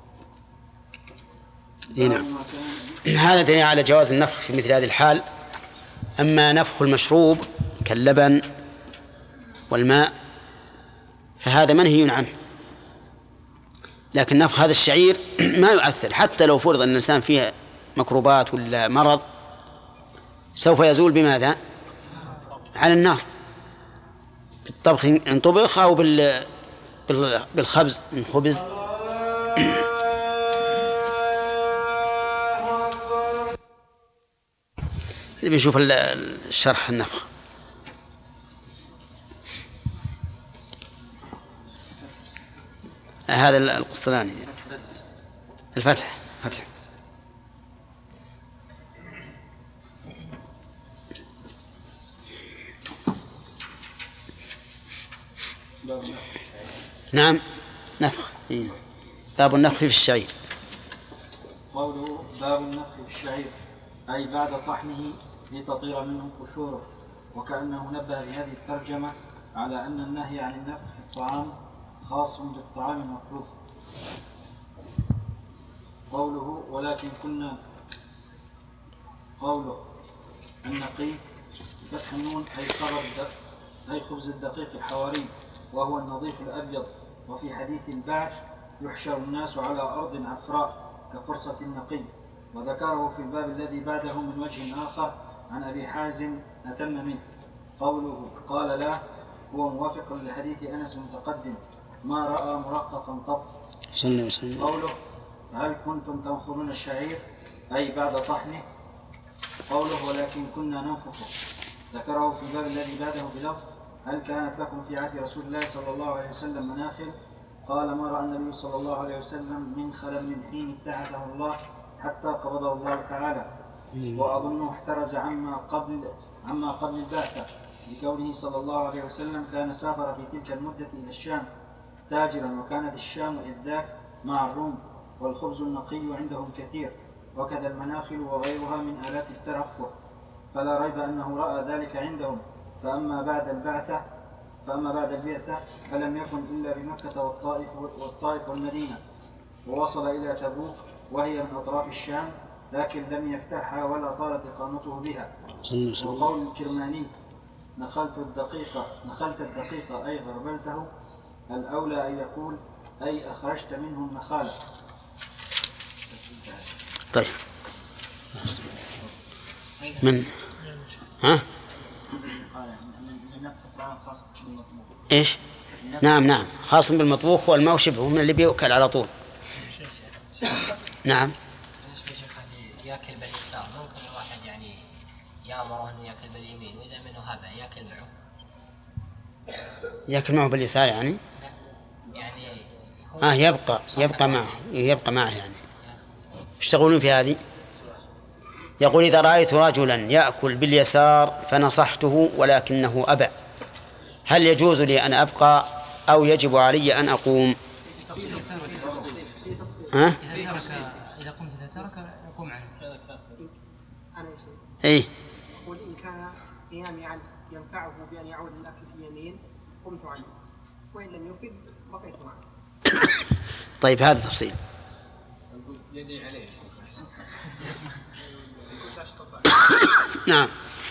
[SPEAKER 1] نعم. هذا دليل على جواز النفخ في مثل هذه الحال. أما نفخ المشروب كاللبن والماء فهذا منهي عنه، لكن نفخ هذا الشعير ما يؤثر، حتى لو فرض أن الإنسان فيه مكروبات ولا مرض سوف يزول بماذا؟ على النار، بالطبخ إن طبخ أو بالخبز إن خبز. بنشوف الشرح النفخ. هذا القسطلاني الفتح فتح. نعم. نفخ. باب النفخ في الشعير.
[SPEAKER 2] قوله باب النفخ في الشعير أي بعد طحنه لتطير منه قشوره. وكأنه نبه بهذه الترجمة على أن النهي عن النفخ في الطعام خاص بالطعام المطبوخ. قوله ولكن كنا قوله النقي فتح النون أي خبر أي خبز الدقيق الحواري وهو النظيف الأبيض. وفي حديث البعث يحشر الناس على أرض عفراء كقرصة النقي. وذكره في الباب الذي بعده من وجه آخر عن أبي حازم أتم منه. قوله قال لا هو موافق لحديث أنس المتقدم ما رأى مرققا قط. قوله هل كنتم تنخرون الشعير أي بعد طحنه. قوله ولكن كنا ننفخه ذكره في الباب الذي بعده بلفظ هل كانت لكم في عهد رسول الله صلى الله عليه وسلم مناخل. قال ما رأى النبي صلى الله عليه وسلم من خلل من حين ابتعثه الله حتى قبضه الله تعالى. وأظنه احترز عما قبل عما قبل البعثة لكونه صلى الله عليه وسلم كان سافر في تلك المدة إلى الشام تاجرا وكانت الشام إذ ذاك مع الروم والخبز النقي عندهم كثير وكذا المناخل وغيرها من آلات الترفه فلا ريب أنه رأى ذلك عندهم. فأما بعد البعثة فأما بعد البعثة فلم يكن إلا بمكة والطائف والطائف والمدينة ووصل إلى تبوك وهي من أطراف الشام لكن لم يفتحها ولا طالت إقامته بها. وقول الكرماني نخلت الدقيقة نخلت الدقيقة أي غربلته الأولى أن يقول أي أخرجت منه النخالة.
[SPEAKER 1] طيب من ها ايش نعم نعم خاص بالمطبوخ والما شبهه من اللي بيؤكل على طول. نعم
[SPEAKER 10] بالنسبة يا شيخ ياكل باليسار ممكن الواحد يعني يأمره انه ياكل باليمين واذا منه هذا ياكل معه
[SPEAKER 1] ياكل معه باليسار يعني
[SPEAKER 10] يعني
[SPEAKER 1] اه يبقى يبقى معه يبقى معه يعني يشتغلون في هذه. يقول إذا رأيت رجلا يأكل باليسار فنصحته ولكنه أبى هل يجوز لي أن أبقى أو يجب علي أن أقوم؟ ها؟
[SPEAKER 11] إذا قمت إذا ترك يقوم عنه.
[SPEAKER 1] إيه؟
[SPEAKER 11] يقول إن كان قيامي عنه ينفعه بأن يعود الأكل في اليمين قمت عنه وإن لم يفد بقيت معه.
[SPEAKER 1] طيب هذا تفصيل.
[SPEAKER 8] يدي عليه.
[SPEAKER 1] نعم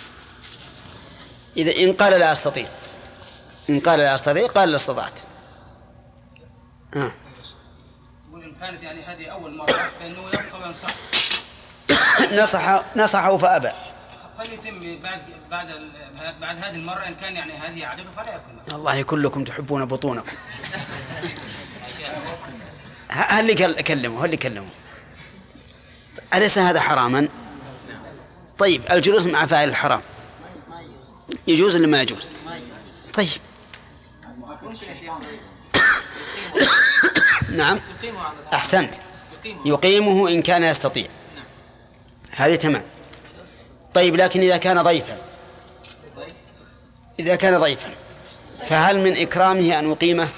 [SPEAKER 1] إذا إن قال لا أستطيع إن قال لا أستطيع قال لا استطعت.
[SPEAKER 4] آه. يقول إن كانت يعني هذه أول مرة فإنه يبقى وينصح.
[SPEAKER 1] نصح نصحه فأبى.
[SPEAKER 4] فليتم بعد بعد بعد هذه المرة إن كان يعني هذه عادته فلا يكون.
[SPEAKER 1] الله كلكم تحبون بطونكم. هل اللي كلمه هل اللي كلمه أليس هذا حراما؟ طيب الجلوس مع فاعل الحرام يجوز ولا ما يجوز؟ طيب نعم أحسنت يقيمه إن كان يستطيع هذه تمام. طيب لكن إذا كان ضيفا إذا كان ضيفا فهل من إكرامه أن يقيمه؟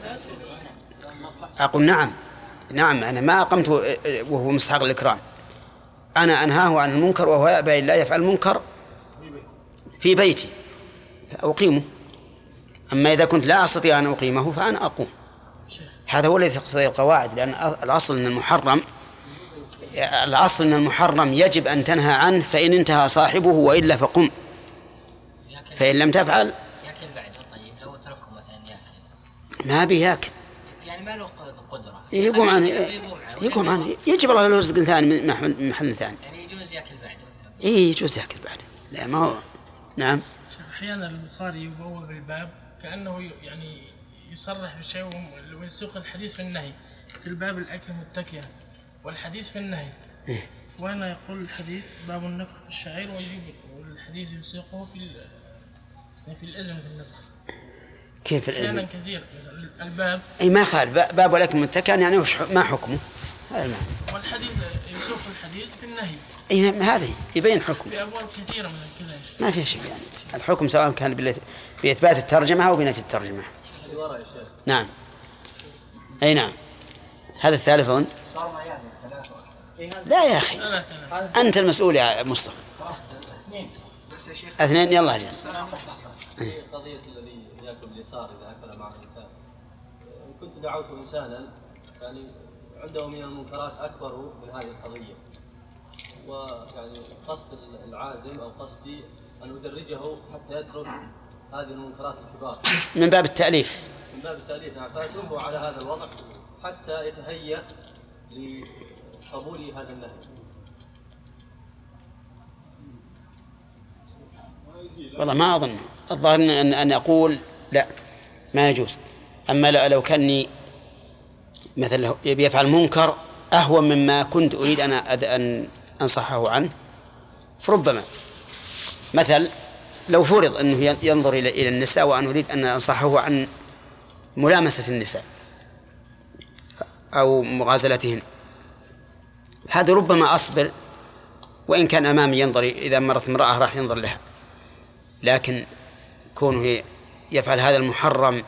[SPEAKER 1] أقول نعم نعم أنا ما أقمت وهو مستحق الإكرام أنا أنهاه عن المنكر وهو يأبى إلا يفعل المنكر في بيتي فأقيمه. أما إذا كنت لا أستطيع أن أقيمه فأنا أقوم. هذا هو الذي يقتضي القواعد لأن الأصل أن المحرم الأصل أن المحرم يجب أن تنهى عنه فإن انتهى صاحبه وإلا فقم فإن لم تفعل
[SPEAKER 10] يأكل بعده. طيب لو تركه مثلا يأكل
[SPEAKER 1] ما بيأكل
[SPEAKER 10] يعني ما له قدرة
[SPEAKER 1] يقوم عنه يقوم عنه يجب الله له رزق ثاني من محل ثاني
[SPEAKER 10] يعني يجوز يأكل بعده.
[SPEAKER 1] إيه يجوز يأكل بعده لا ما هو نعم.
[SPEAKER 12] أحيانا البخاري يبوب الباب كأنه يعني يصرح بشيء ويسوق الحديث في النهي في الباب الأكل متكئا والحديث في النهي
[SPEAKER 1] إيه؟
[SPEAKER 12] وأنا يقول الحديث باب النفخ في الشعير ويجيب والحديث يسوقه في في الإذن في النفخ
[SPEAKER 1] كيف الإذن؟
[SPEAKER 12] أحيانا كثير الباب
[SPEAKER 1] أي ما خال باب ولكن متكئا يعني ما حكمه هذا المعنى.
[SPEAKER 12] والحديث يسوق الحديث في النهي
[SPEAKER 1] أي هذه يبين حكم
[SPEAKER 12] في أبواب كثيرة من كذا
[SPEAKER 1] ما في شيء يعني الحكم سواء كان بإثبات الترجمة أو بنفي الترجمة. نعم أي نعم هذا الثالث أظن. لا يا أخي أنت المسؤول يا مصطفى. اثنين يلا جل.
[SPEAKER 13] في قضية الذي يأكل باليسار إذا أكل مع الإنسان، إن كنت دعوت إنسانا يعني عنده من المنكرات أكبر من هذه القضية، ويعني قصد العازم أو قصدي أن أدرجه حتى يترك هذه المنكرات الكبار
[SPEAKER 1] من باب التأليف
[SPEAKER 13] من باب التأليف نعم، فأتركه على هذا الوضع حتى يتهيأ لقبول هذا النهي.
[SPEAKER 1] والله ما أظن، الظاهر أن أن أقول لا ما يجوز. أما لو كاني مثلا يبي يفعل منكر أهون مما كنت أريد أن أن أنصحه عنه، فربما مثل لو فرض أنه ينظر إلى إلى النساء وأن أريد أن أنصحه عن ملامسة النساء أو مغازلتهن، هذا ربما أصبر وإن كان أمامي ينظر، إذا مرت امرأة راح ينظر لها، لكن كونه يفعل هذا المحرم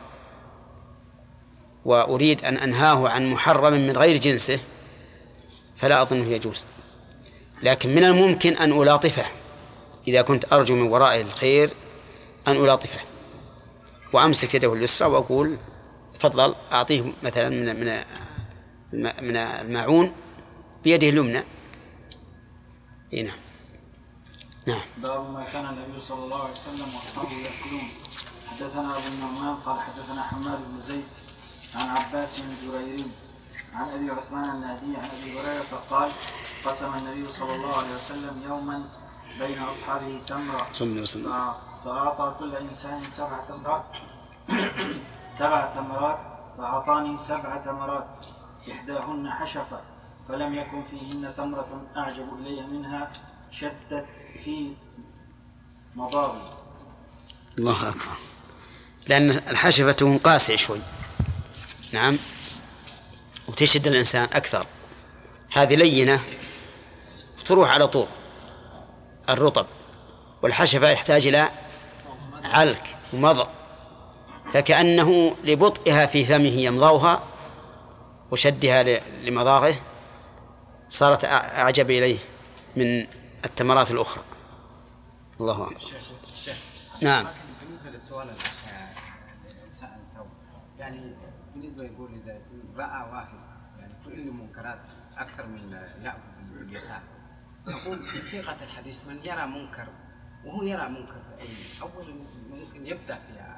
[SPEAKER 1] وأريد أن أنهاه عن محرم من غير جنسه فلا أظنه يجوز. لكن من الممكن أن ألاطفه إذا كنت أرجو من ورائه الخير، أن ألاطفه وأمسك يده اليسرى وأقول تفضل أعطيه مثلا من من من الماعون بيده اليمنى. نعم نعم.
[SPEAKER 2] باب ما كان النبي صلى الله عليه وسلم واصحابه يأكلون. حدثنا ابو النعمان قال حدثنا حماد بن زيد عن عباس بن جرير عن ابي عثمان النهدي عن ابي هريره قال قسم النبي صلى الله عليه وسلم يوما بين اصحابه تمره فاعطى كل انسان سبع تمرات سبع تمرات فاعطاني سبع تمرات احداهن حشفه فلم يكن فيهن تمره اعجب الي منها شدت في مضاغي.
[SPEAKER 1] الله أكبر. لأن الحشفة تكون قاسية شوي. نعم. وتشد الإنسان أكثر. هذه لينة تروح على طول الرطب، والحشفة يحتاج إلى علك ومضغ، فكأنه لبطئها في فمه يمضغها وشدها لمضاغه صارت أعجب إليه من التمرات الأخرى. الله أكبر. نعم.
[SPEAKER 14] بالنسبة للسؤال اللي سألته، يعني بالنسبة يقول إذا رأى واحد يعني كل المنكرات أكثر من يأكل باليسار، نقول بصيغة الحديث من يرى منكر وهو يرى منكر أول ممكن يبدأ فيها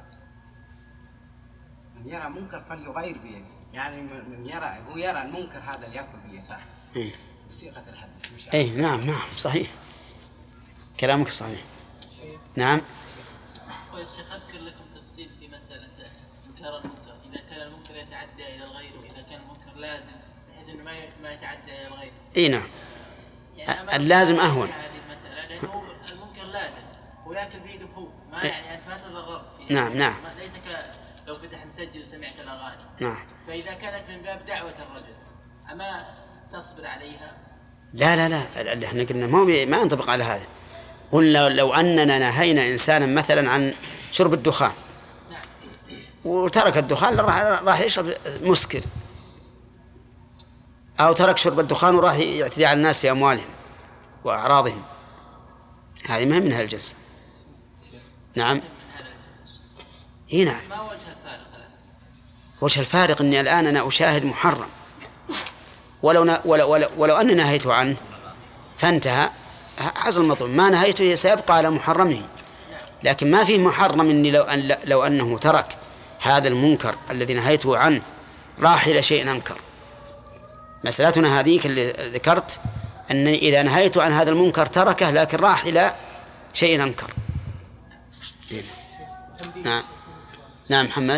[SPEAKER 14] من يرى منكر فليغير بيده، يعني من يرى هو يرى المنكر هذا اللي يأكل باليسار بصيغة الحديث. مش
[SPEAKER 1] أي نعم نعم صحيح كلامك صحيح. نعم.
[SPEAKER 3] شيخ أذكر لكم تفصيل في مسألة إنكار المنكر، إذا كان المنكر يتعدى إلى الغير وإذا كان المنكر لازم بحيث إنه ما ما يتعدى إلى الغير.
[SPEAKER 1] إيه نعم.
[SPEAKER 3] يعني
[SPEAKER 1] اللازم أهون.
[SPEAKER 3] هذه المسألة لأنه المنكر لازم ويأكل بيده هو، ما يعني أنت ما تضررت فيه.
[SPEAKER 1] نعم نعم.
[SPEAKER 3] ليس ك لو فتح مسجل وسمعت الأغاني.
[SPEAKER 1] نعم.
[SPEAKER 3] فإذا كانت من باب دعوة الرجل أما تصبر عليها؟
[SPEAKER 1] لا لا لا اللي احنا قلنا ما ما ينطبق على هذا. قلنا لو أننا نهينا إنسانا مثلا عن شرب الدخان وترك الدخان راح راح يشرب مسكر، أو ترك شرب الدخان وراح يعتدي على الناس في أموالهم وأعراضهم، هذه ما من هالجنس. نعم. إيه نعم.
[SPEAKER 3] ما وجه الفارق؟
[SPEAKER 1] وجه الفارق إني الآن أنا أشاهد محرم، ولو ن... ولو ولو, ولو أني نهيت عنه فانتهى حصل المطلوب، ما نهيته سيبقى على محرمه. لكن ما فيه محرم إني لو أن لو أنه ترك هذا المنكر الذي نهيته عنه راح إلى شيء أنكر. مسألتنا هذيك اللي ذكرت أن إذا نهيت عن هذا المنكر تركه لكن راح إلى شيء أنكر. نعم نعم محمد.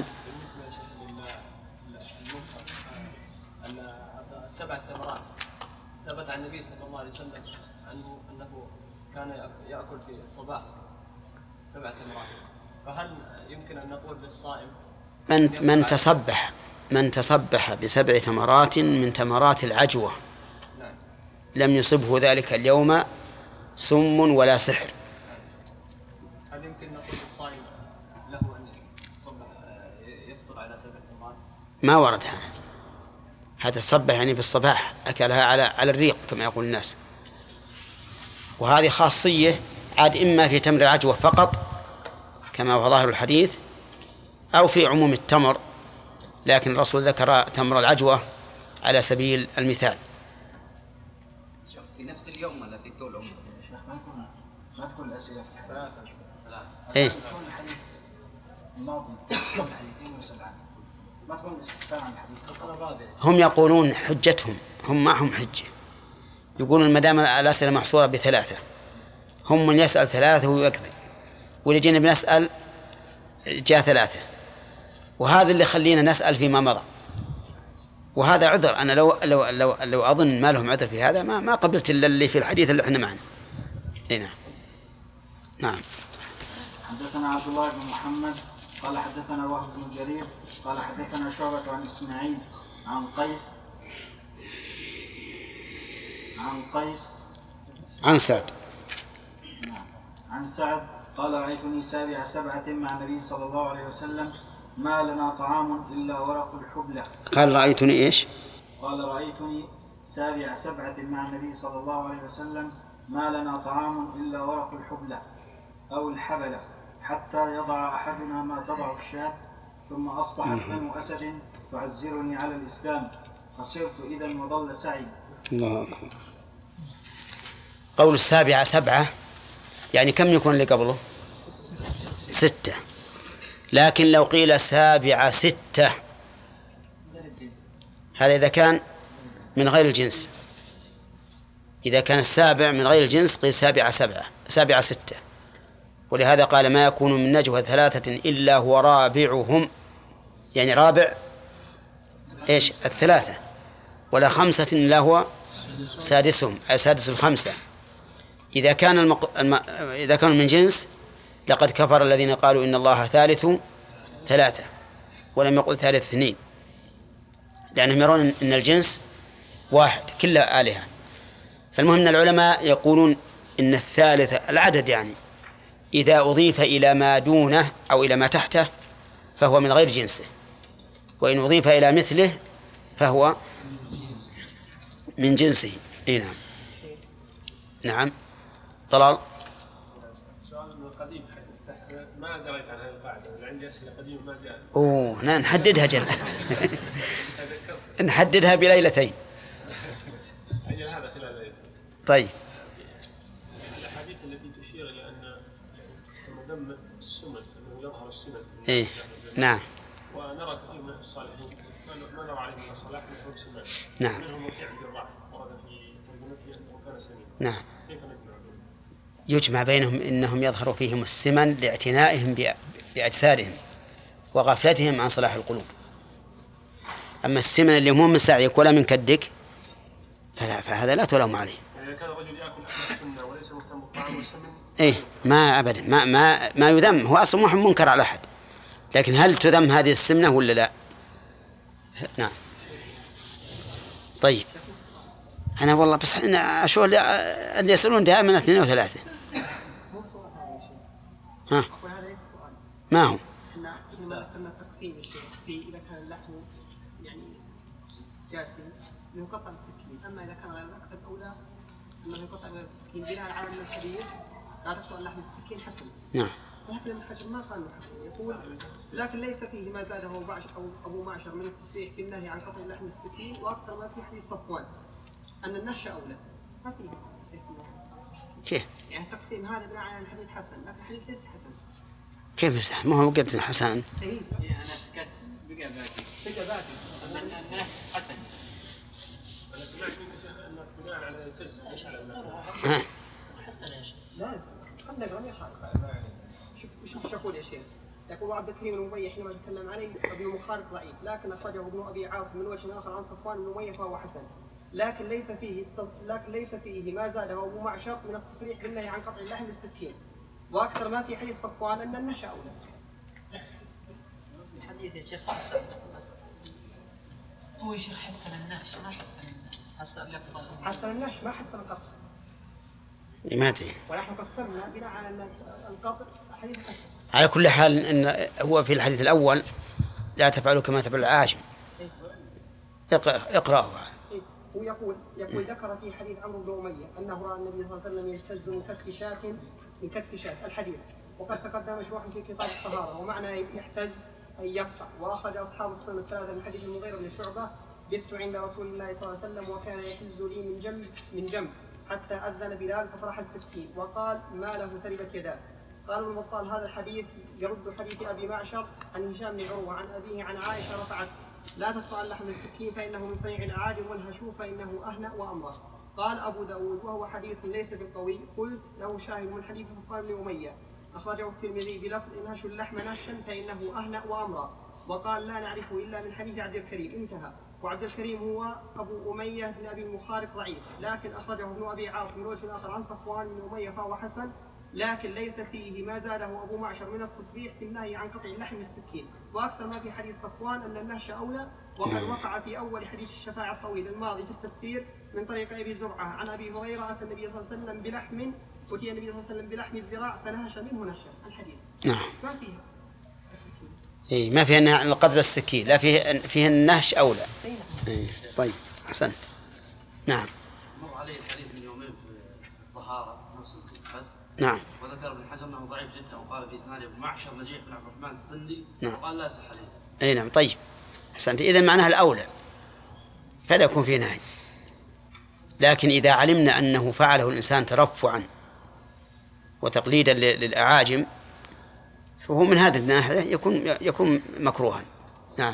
[SPEAKER 5] السبع تمرات ثبت عن النبي صلى الله عليه وسلم أنه أنه كان يأكل في الصباح سبع تمرات، فهل يمكن أن نقول للصائم
[SPEAKER 1] من من تصبح من تصبح بسبع تمرات من تمرات العجوة
[SPEAKER 5] نعم.
[SPEAKER 1] لم يصبه ذلك اليوم سم ولا سحر.
[SPEAKER 5] هل يمكن نقول للصائم له أن يصبح يفطر على سبع تمرات؟
[SPEAKER 1] ما ورد هذا. هذا الصبح يعني في الصباح أكلها على على الريق كما يقول الناس، وهذه خاصية عاد إما في تمر العجوة فقط كما هو ظاهر الحديث أو في عموم التمر، لكن الرسول ذكر تمر العجوة على سبيل المثال.
[SPEAKER 14] في نفس اليوم ولا في طول عمره؟
[SPEAKER 2] ما تكون الأسئلة في الصلاة.
[SPEAKER 1] إيه؟
[SPEAKER 2] تكون الحديث الماضي الحديثين وسبعان، ما تكون الاستفسار عن الحديث.
[SPEAKER 1] هم يقولون حجتهم، هم معهم حجة، يقولون ما دام الأسئلة محصورة بثلاثة، هم من يسأل ثلاثة ويكذب، واللي جينا بنسأل جاء ثلاثة، وهذا اللي خلينا نسأل فيما مضى، وهذا عذر. أنا لو لو لو, لو أظن ما لهم عذر في هذا ما ما قبلت إلا اللي في الحديث اللي إحنا معنا. نعم. نعم.
[SPEAKER 2] حدثنا عبد الله بن محمد قال حدثنا وهب بن جرير قال حدثنا شعبة عن إسماعيل عن قيس عن قيس
[SPEAKER 1] عن سعد
[SPEAKER 2] عن سعد قال رأيتني سابع سبعة مع النبي صلى الله عليه وسلم ما لنا طعام إلا ورق الحبلة.
[SPEAKER 1] قال رأيتني إيش؟
[SPEAKER 2] قال رأيتني سابع سبعة مع النبي صلى الله عليه وسلم ما لنا طعام إلا ورق الحبلة أو الحبلة حتى يضع أحدنا ما تضع الشاة ثم أصبحت بنو أسد تعزرني على الإسلام فصرت إذا وضل سعي.
[SPEAKER 1] الله أكبر. قول السابعة سبعة يعني كم يكون اللي قبله؟ ستة. لكن لو قيل سابعة ستة هذا إذا كان من غير الجنس، إذا كان السابع من غير الجنس قيل سابعة سبعة سابعة ستة. ولهذا قال ما يكون من نجوى ثلاثة إلا هو رابعهم، يعني رابع إيش الثلاثة، ولا خمسة إلا هو سادسهم أي سادس الخمسة. إذا كان المق... الم... إذا كانوا من جنس لقد كفر الذين قالوا إن الله ثالث ثلاثة ولم يقل ثالث اثنين، لأنهم يرون أن الجنس واحد كلها آلهة. فالمهم أن العلماء يقولون إن الثالثة العدد يعني إذا أضيف إلى ما دونه أو إلى ما تحته فهو من غير جنسه، وإن أضيف إلى مثله فهو من جنسه. إيه نعم. نعم. طلال.
[SPEAKER 12] سؤال قديم ما دريت عن هذه القاعدة، عندي أسئلة قديمة ما جاء.
[SPEAKER 1] أوه نحددها جل نحددها بليلتين.
[SPEAKER 12] أجل هذا خلال ليلتين.
[SPEAKER 1] طيب.
[SPEAKER 12] الأحاديث التي تشير إلى أن مذمة السمن أنه يظهر السمن.
[SPEAKER 1] إيه نعم.
[SPEAKER 12] ونرى كثير من الصالحين ما نرى عليهم من الصلاح من حب سمن.
[SPEAKER 1] نعم.
[SPEAKER 12] منهم وكيع بن الراح ورد في ترجمته أنه كان سمينا.
[SPEAKER 1] نعم.
[SPEAKER 12] كيف نجمع بينهم؟
[SPEAKER 1] يجمع بينهم إنهم يظهر فيهم السمن لاعتنائهم بأجسادهم وغفلتهم عن صلاح القلوب. أما السمن اللي مو من سعيك ولا من كدك فلا، فهذا لا تلوم عليه.
[SPEAKER 12] يعني إذا كان الرجل يأكل أكل السنة وليس مهتم بالطعام والسمن
[SPEAKER 1] إيه ما أبدا ما ما ما يذم، هو أصلا مو منكر على أحد، لكن هل تذم هذه السمنة ولا لا؟ نعم. طيب أنا والله بس أنا أشوف اللي يسألون دائما اثنين وثلاثة. ها ما هو؟
[SPEAKER 11] احنا ذكرنا التقسيم الشيخ في اذا كان اللحم يعني جاسم يقطع بالسكين، اما اذا كان غير ذلك فالاولى انه يقطع بالسكين بناء على ان الحديث لا تقطع اللحم بالسكين حسن.
[SPEAKER 1] نعم.
[SPEAKER 11] لكن ابن حجر ما قال حسن، يقول لكن ليس فيه ما زاده ابو معشر او ابو معشر من التصريح بالنهي عن قطع اللحم بالسكين، واكثر ما في حديث صفوان ان النهش اولى. ما فيه تصريح
[SPEAKER 1] كيف؟
[SPEAKER 11] يعني التقسيم هذا بناء على الحديث حسن، لكن الحديث ليس حسن.
[SPEAKER 1] كيف يصح؟ ما هو قد حسن.
[SPEAKER 11] اي
[SPEAKER 7] انا سكت بقى باقي بقى باقي النهش حسن.
[SPEAKER 12] أنا سمعت منك شيخ أنك بناء على الجزء ليس على المعنى.
[SPEAKER 3] حسن ايش؟
[SPEAKER 11] لا خلنا نقرا يا خالد. شوف شوف ايش يقول يا شيخ. يقول عبد الكريم المبي حينما تكلم عليه ابن مخالف ضعيف، لكن اخرجه ابن ابي عاصم من وجه اخر عن صفوان بن اميه فهو حسن. لكن ليس فيه لكن ليس فيه ما زاده ابو معشر من التصريح بالنهي عن قطع اللحم بالسكين. واكثر ما في حديث صفوان ان النهش اولى.
[SPEAKER 3] الحديث يا شيخ حسن هو يا شيخ حسن النهش ما حسن حسن لفظ
[SPEAKER 11] حسن النهش ما حسن القطع.
[SPEAKER 1] لماذا؟
[SPEAKER 11] ونحن قسمنا بناء على ان القطع حديث حسن.
[SPEAKER 1] على كل حال ان هو في الحديث الاول لا تفعلوا كما تفعل العاجم. اقرأ اقرأه.
[SPEAKER 11] ويقول يقول ذكر في حديث عمرو بن أمية أنه رأى النبي صلى الله عليه وسلم يجتز من فك شاة من كتف شاة الحديث. وقد تقدم مشروحا في كتاب الطهارة. ومعنى يحتز أي يقطع. وأخرج أصحاب السنن الثلاثة من حديث المغيرة بن شعبة: بت عند رسول الله صلى الله عليه وسلم وكان يحز لي من جنب من جنب حتى أذن بلال فطرح السكين وقال: ما له ثربت يداه. قال ابن بطال: هذا الحديث يرد حديث أبي معشر عن هشام بن عروة عن أبيه عن عائشة رفعت: لا تقطع اللحم السكين فإنه من صنيع الأعاجم، والهشوم فإنه أهنأ وأمرأ. قال أبو داود: وهو حديث ليس بالقوي. قلت: له شاهد من حديث صفوان بن أمية أخرجه الترمذي بلفظ: إن هشوا اللحم نهشا فإنه أهنأ وأمرأ. وقال: لا نعرفه إلا من حديث عبد الكريم. انتهى. وعبد الكريم هو أبو أمية بن أبي المخارق ضعيف، لكن أخرجه ابن أبي عاصم من وجه آخر عن صفوان بن أمية فهو حسن، لكن ليس فيه ما زاده أبو معشر من التصريح في النهي عن قطع اللحم السكين. وأكثر ما في حديث صفوان أن النهش أولى، وقد وقع في أول حديث الشفاعة الطويل الماضي في التفسير من طريق أبي زرعة عن أبي هريرة أتى النبي صلى الله عليه وسلم بلحم أتي النبي صلى الله عليه وسلم بلحم الذراع فنهش منه نهشا. الحديث
[SPEAKER 1] نعم.
[SPEAKER 11] ما فيها السكين.
[SPEAKER 1] إيه ما فيها القدر السكين، لا فيه فيه النهش أولى. إيه. طيب أحسنت. نعم.
[SPEAKER 15] مر عليه الحديث من يومين في الطهارة نفس الحديث.
[SPEAKER 1] نعم.
[SPEAKER 15] وذكر ابن حجر أنه ضعيف جدا، وقال في إسناده ابن معشر نجيح بن عبد الرحمن السندي.
[SPEAKER 1] نعم.
[SPEAKER 15] وقال لا يصح حديث.
[SPEAKER 1] أي نعم. طيب أحسنت. إذا معناها الأولى فلا يكون فيه نهي، لكن إذا علمنا أنه فعله الإنسان ترفعا وتقليدا للأعاجم فهو من هذه الناحية يكون يكون مكروها. نعم.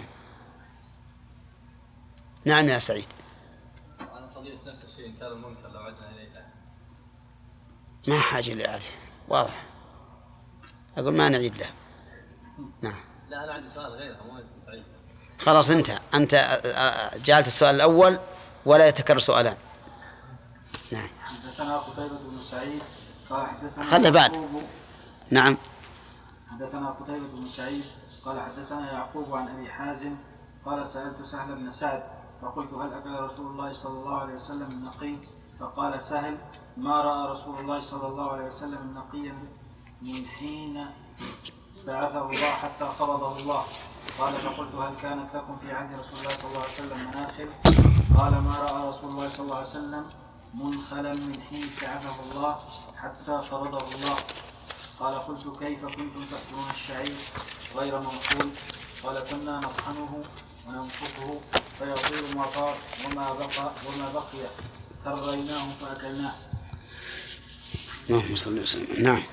[SPEAKER 1] نعم يا سعيد.
[SPEAKER 13] على قضية نفس الشيء إن كان المنكر لو عدنا إليه
[SPEAKER 1] ما حاجة لإعادة، واضح. أقول ما نعيد له. نعم.
[SPEAKER 13] لا أنا عندي سؤال غيرها مو تعيد.
[SPEAKER 1] خلاص انت أنت جعلت السؤال الأول ولا يتكرر سؤالان. نعم.
[SPEAKER 2] حدثنا قتيبة بن سعيد قال حدثنا
[SPEAKER 1] خله بعد. نعم.
[SPEAKER 2] حدثنا قتيبة بن سعيد قال حدثنا يعقوب عن أبي حازم قال: سألت سهل بن سعد فقلت: هل أكل رسول الله صلى الله عليه وسلم النقي؟ فقال سهل: ما رأى رسول الله صلى الله عليه وسلم النقي من حين بعثه الله حتى قبضه الله. قال: فقلت: هل كانت لكم في عهد رسول الله صلى الله عليه وسلم مناخل؟ قال: ما رأى رسول الله صلى الله عليه وسلم منخلا من حين بعثه الله حتى قبضه الله. قال: قلت: كيف كنتم تأكلون الشعير غير منقول؟ قال: كنا نطحنه وننفخه فيطير ما طار وما بقى وما بقي ثريناه فأكلناه.
[SPEAKER 1] اللهم صل وسلم. نعم.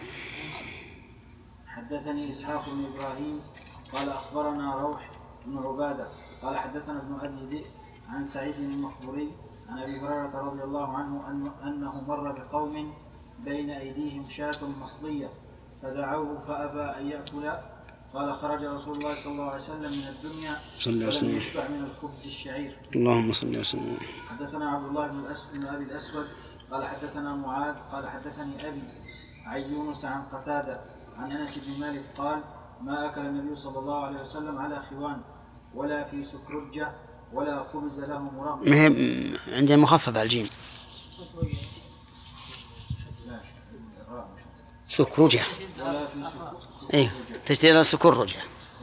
[SPEAKER 2] حدثني إسحاق بن إبراهيم قال: أخبرنا روح بن عبادة قال: حدثنا ابن أبي ذئب عن سعيد المقبوري عن أبي هريرة رضي الله عنه أنه مر بقوم بين أيديهم شاة مصلية فدعوه فأبى أن يأكل. قال: خرج رسول الله صلى الله عليه وسلم من الدنيا ولم يشبع من الخبز الشعير.
[SPEAKER 1] اللهم صل وسلم.
[SPEAKER 2] حدثنا عبد الله بن الأسود بن أبي الأسود قال: حدثنا معاذ قال: حدثني أبي عن يونس عن قتادة عن أنس بن مالك قال: ما أكل النبي صلى الله عليه وسلم على خوان ولا في سكرجة ولا خبز له مرغب.
[SPEAKER 1] عندنا مخفف على الجيم. سكرجة.
[SPEAKER 2] ولا في سكرجة.
[SPEAKER 1] ايه تشتري سكرجة.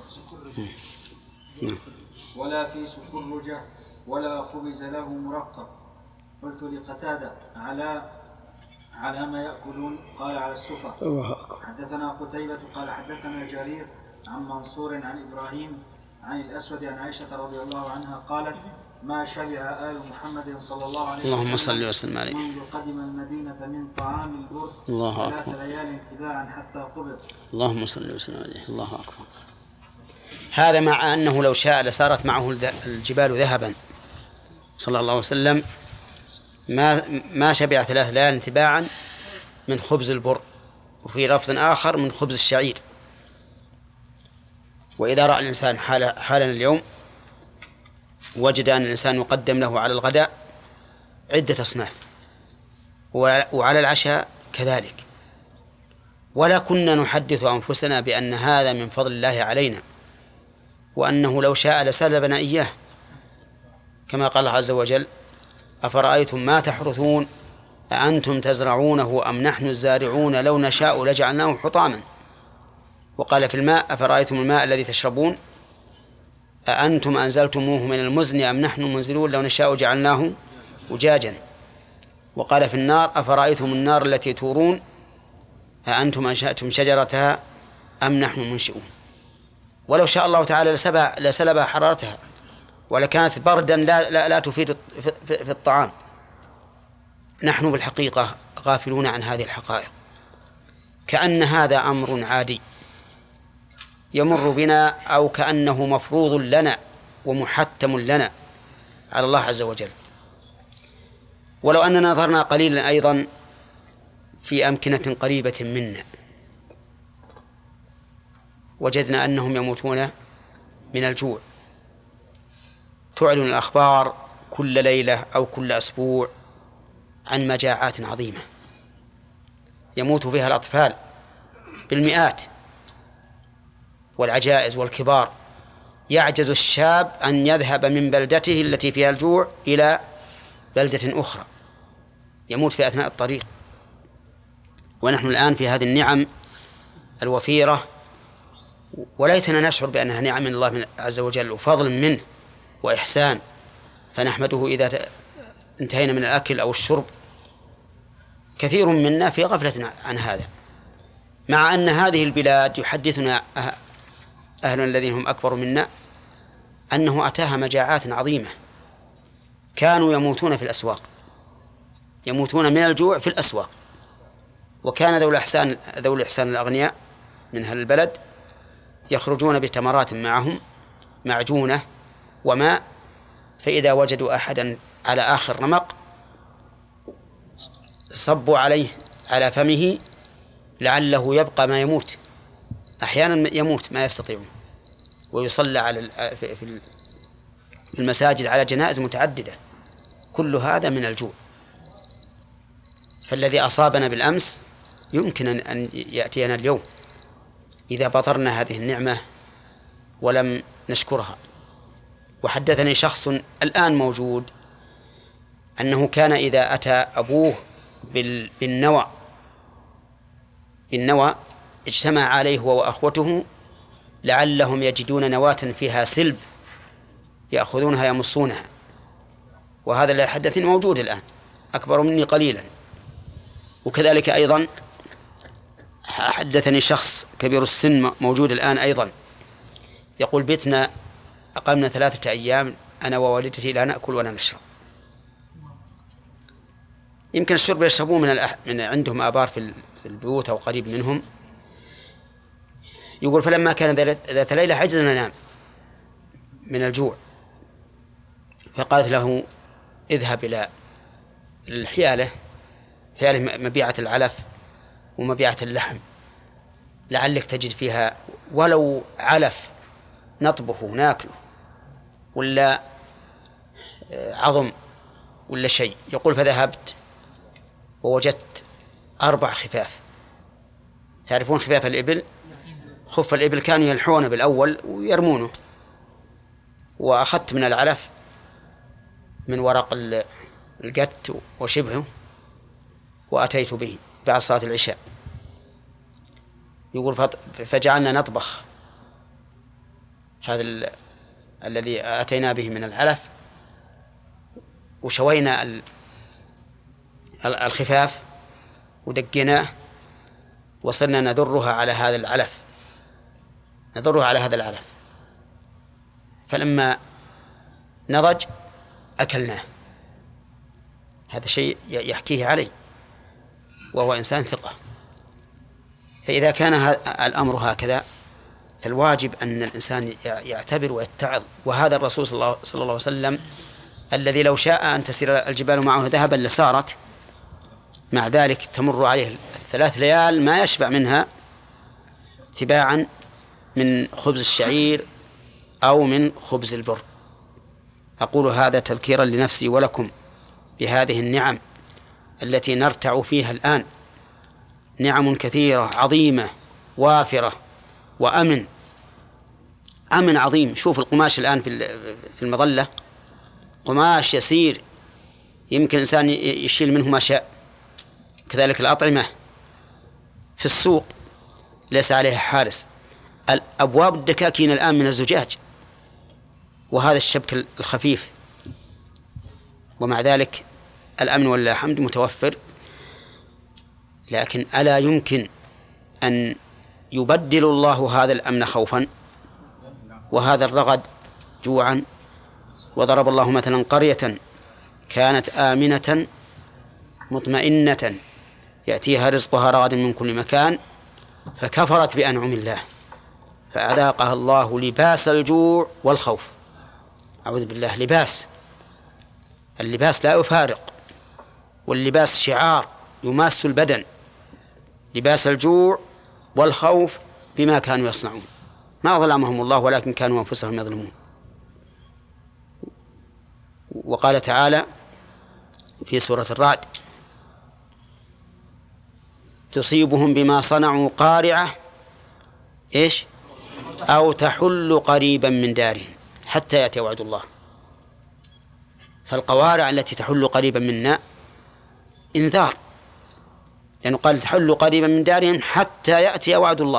[SPEAKER 2] ولا في سكرجة ولا خبز له مرقب. قلت لقتادة: على على ما يأكلون؟ قال: على السفر.
[SPEAKER 1] الله أكبر.
[SPEAKER 2] حدثنا قتيبة قال: حدثنا جرير عن منصور عن إبراهيم عن الأسود عن عائشة رضي الله عنها قالت: ما شبع آل محمد صلى الله عليه وسلم
[SPEAKER 1] اللهم صل وسلم عليه
[SPEAKER 2] منذ قدم المدينة من طعام البر
[SPEAKER 1] الله
[SPEAKER 2] ثلاث
[SPEAKER 1] أكبر.
[SPEAKER 2] ليال تباعا حتى قبض.
[SPEAKER 1] اللهم صل وسلم عليه. الله أكبر. هذا مع أنه لو شاء لصارت معه الجبال ذهبا صلى الله عليه وسلم ما ما شبع ثلاث ليال تباعا من خبز البر، وفي لفظ آخر من خبز الشعير. وإذا رأى الإنسان حال حالنا اليوم وجد أن الإنسان يقدم له على الغداء عدة أصناف وعلى العشاء كذلك، ولا كنا نحدث أنفسنا بأن هذا من فضل الله علينا وأنه لو شاء لسلبنا إياه، كما قال الله عز وجل: أفرأيتم ما تحرثون أأنتم تزرعونه أم نحن الزارعون لو نشاء لجعلناه حطاما. وقال في الماء: أفرأيتم الماء الذي تشربون أأنتم أنزلتموه من المزن أم نحن المنزلون لو نشاء جعلناه أجاجا. وقال في النار: أفرأيتم النار التي تورون أأنتم أنشأتم شجرتها أم نحن المنشئون. ولو شاء الله تعالى لسبع لسلب حرارتها ولكانت بردا لا, لا, لا تفيد في, في الطعام. نحن بالحقيقة غافلون عن هذه الحقائق، كأن هذا أمر عادي يمر بنا، أو كأنه مفروض لنا ومحتم لنا على الله عز وجل. ولو أننا نظرنا قليلا أيضا في أمكنة قريبة منا وجدنا أنهم يموتون من الجوع. تعلن الأخبار كل ليلة أو كل أسبوع عن مجاعات عظيمة يموت فيها الأطفال بالمئات والعجائز والكبار. يعجز الشاب أن يذهب من بلدته التي فيها الجوع إلى بلدة أخرى، يموت في أثناء الطريق. ونحن الآن في هذه النعم الوفيرة، وليتنا نشعر بأنها نعم من الله عز وجل وفضل منه وإحسان، فنحمده إذا انتهينا من الأكل أو الشرب. كثير منا في غفلة عن هذا، مع أن هذه البلاد يحدثنا أهل الذين هم أكبر منا أنه أتاها مجاعات عظيمة، كانوا يموتون في الأسواق، يموتون من الجوع في الأسواق. وكان ذو الإحسان ذو الإحسان الأغنياء من أهل البلد يخرجون بتمرات معهم معجونة وماء، فإذا وجدوا أحدا على آخر رمق صبوا عليه على فمه لعله يبقى ما يموت. أحيانا يموت ما يستطيعون، ويصلى على في المساجد على جنائز متعددة. كل هذا من الجوع. فالذي أصابنا بالأمس يمكن أن يأتينا اليوم إذا بطرنا هذه النعمة ولم نشكرها. وحدثني شخص الآن موجود أنه كان إذا أتى أبوه بالنوى بالنوى اجتمع عليه هو وأخوته لعلهم يجدون نواة فيها سلب يأخذونها يمصونها. وهذا اللي حدثني موجود الآن، أكبر مني قليلا. وكذلك أيضا حدثني شخص كبير السن موجود الآن أيضا يقول بيتنا أقمنا ثلاثة أيام أنا ووالدتي لا نأكل ولا نشرب. يمكن الشرب يشربون من, الأح... من عندهم آبار في البيوت أو قريب منهم. يقول فلما كان ذات ليلة عجزنا ننام من الجوع، فقالت له اذهب إلى الحيالة، حيالة مبيعة العلف ومبيعة اللحم، لعلك تجد فيها ولو علف نطبخه ناكله ولا عظم ولا شيء. يقول فذهبت ووجدت أربع خفاف. تعرفون خفاف الإبل؟ خف الإبل كانوا يلحونه بالأول ويرمونه. وأخذت من العلف من ورق القت وشبهه وأتيت به بعد صلاة العشاء. يقول فجعلنا نطبخ هذا ال... الذي أتينا به من العلف، وشوينا الخفاف ودقيناه وصرنا نذرها على هذا العلف نذرها على هذا العلف فلما نضج أكلناه. هذا شيء يحكيه علي وهو إنسان ثقة. فإذا كان الأمر هكذا فالواجب أن الإنسان يعتبر ويتعظ. وهذا الرسول صلى الله عليه وسلم الذي لو شاء أن تسير الجبال معه ذهبا لسارت، مع ذلك تمر عليه ثلاث ليال ما يشبع منها تباعا من خبز الشعير أو من خبز البر. أقول هذا تذكيرا لنفسي ولكم بهذه النعم التي نرتع فيها الآن، نعم كثيرة عظيمة وافرة وأمن أمن عظيم. شوف القماش الآن في المظلة قماش يسير يمكن الإنسان يشيل منه ما شاء. كذلك الأطعمة في السوق ليس عليها حارس. الأبواب الدكاكين الآن من الزجاج وهذا الشبك الخفيف، ومع ذلك الأمن والحمد متوفر. لكن ألا يمكن أن يبدل الله هذا الأمن خوفا وهذا الرغد جوعا. وضرب الله مثلا قرية كانت آمنة مطمئنة يأتيها رزقها رغدا من كل مكان فكفرت بأنعم الله فأذاقها الله لباس الجوع والخوف. أعوذ بالله. لباس، اللباس لا يفارق، واللباس شعار يماس البدن. لباس الجوع والخوف بما كانوا يصنعون، ما ظلمهم الله ولكن كانوا أنفسهم يظلمون. وقال تعالى في سورة الرعد: تصيبهم بما صنعوا قارعة إيش أو تحل قريبا من دارهم حتى يأتي وعد الله. فالقوارع التي تحل قريبا منا إنذار، لأنه قال تحل قريبا من دارهم حتى يأتي وعد الله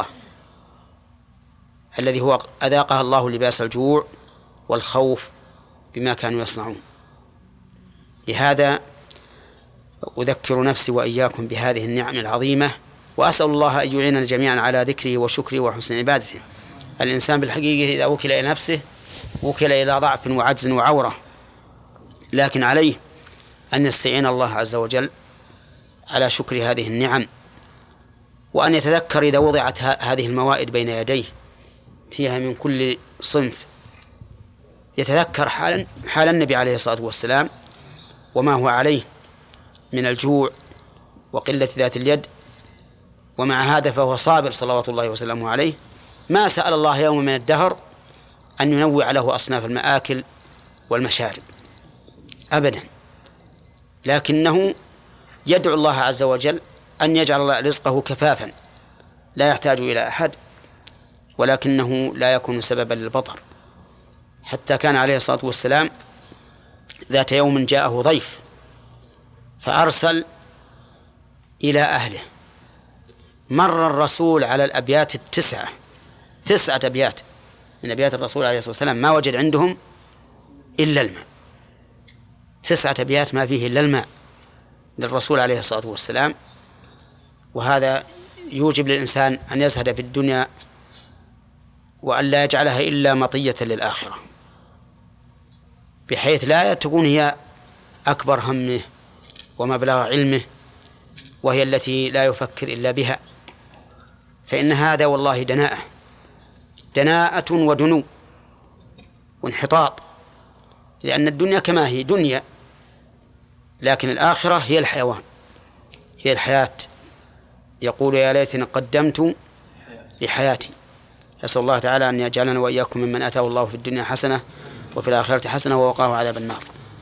[SPEAKER 1] الذي هو أذاقها الله لباس الجوع والخوف بما كانوا يصنعون. لهذا أذكر نفسي وإياكم بهذه النعم العظيمة، وأسأل الله أن يعيننا جميعا على ذكره وشكره وحسن عبادته. الإنسان بالحقيقة إذا وكل إلى نفسه وكل إلى ضعف وعجز وعورة، لكن عليه أن يستعين الله عز وجل على شكر هذه النعم، وأن يتذكر إذا وضعت هذه الموائد بين يديه فيها من كل صنف، يتذكر حال حال النبي عليه الصلاة والسلام وما هو عليه من الجوع وقلة ذات اليد، ومع هذا فهو صابر صلوات الله وسلامه عليه، ما سأل الله يوم من الدهر أن ينوع له أصناف المآكل والمشارب أبدا، لكنه يدعو الله عز وجل أن يجعل رزقه كفافا لا يحتاج إلى أحد، ولكنه لا يكون سببا للبطر. حتى كان عليه الصلاة والسلام ذات يوم جاءه ضيف فأرسل إلى أهله، مر الرسول على الأبيات التسعة تسعة أبيات من أبيات الرسول عليه الصلاة والسلام ما وجد عندهم إلا الماء، تسعة أبيات ما فيه إلا الماء للرسول عليه الصلاة والسلام. وهذا يوجب للإنسان أن يزهد في الدنيا وأن لا يجعلها إلا مطية للآخرة، بحيث لا تكون هي أكبر همه ومبلغ علمه وهي التي لا يفكر إلا بها، فإن هذا والله دناءة دناءة ودنو وانحطاط، لأن الدنيا كما هي دنيا، لكن الآخرة هي الحيوان، هي الحياة. يقول يا ليتني قدمت لحياتي. أسأل الله تعالى أن يجعلنا وإياكم ممن آتاه الله في الدنيا حسنة وفي الآخرة حسنة ووقاه عذاب النار.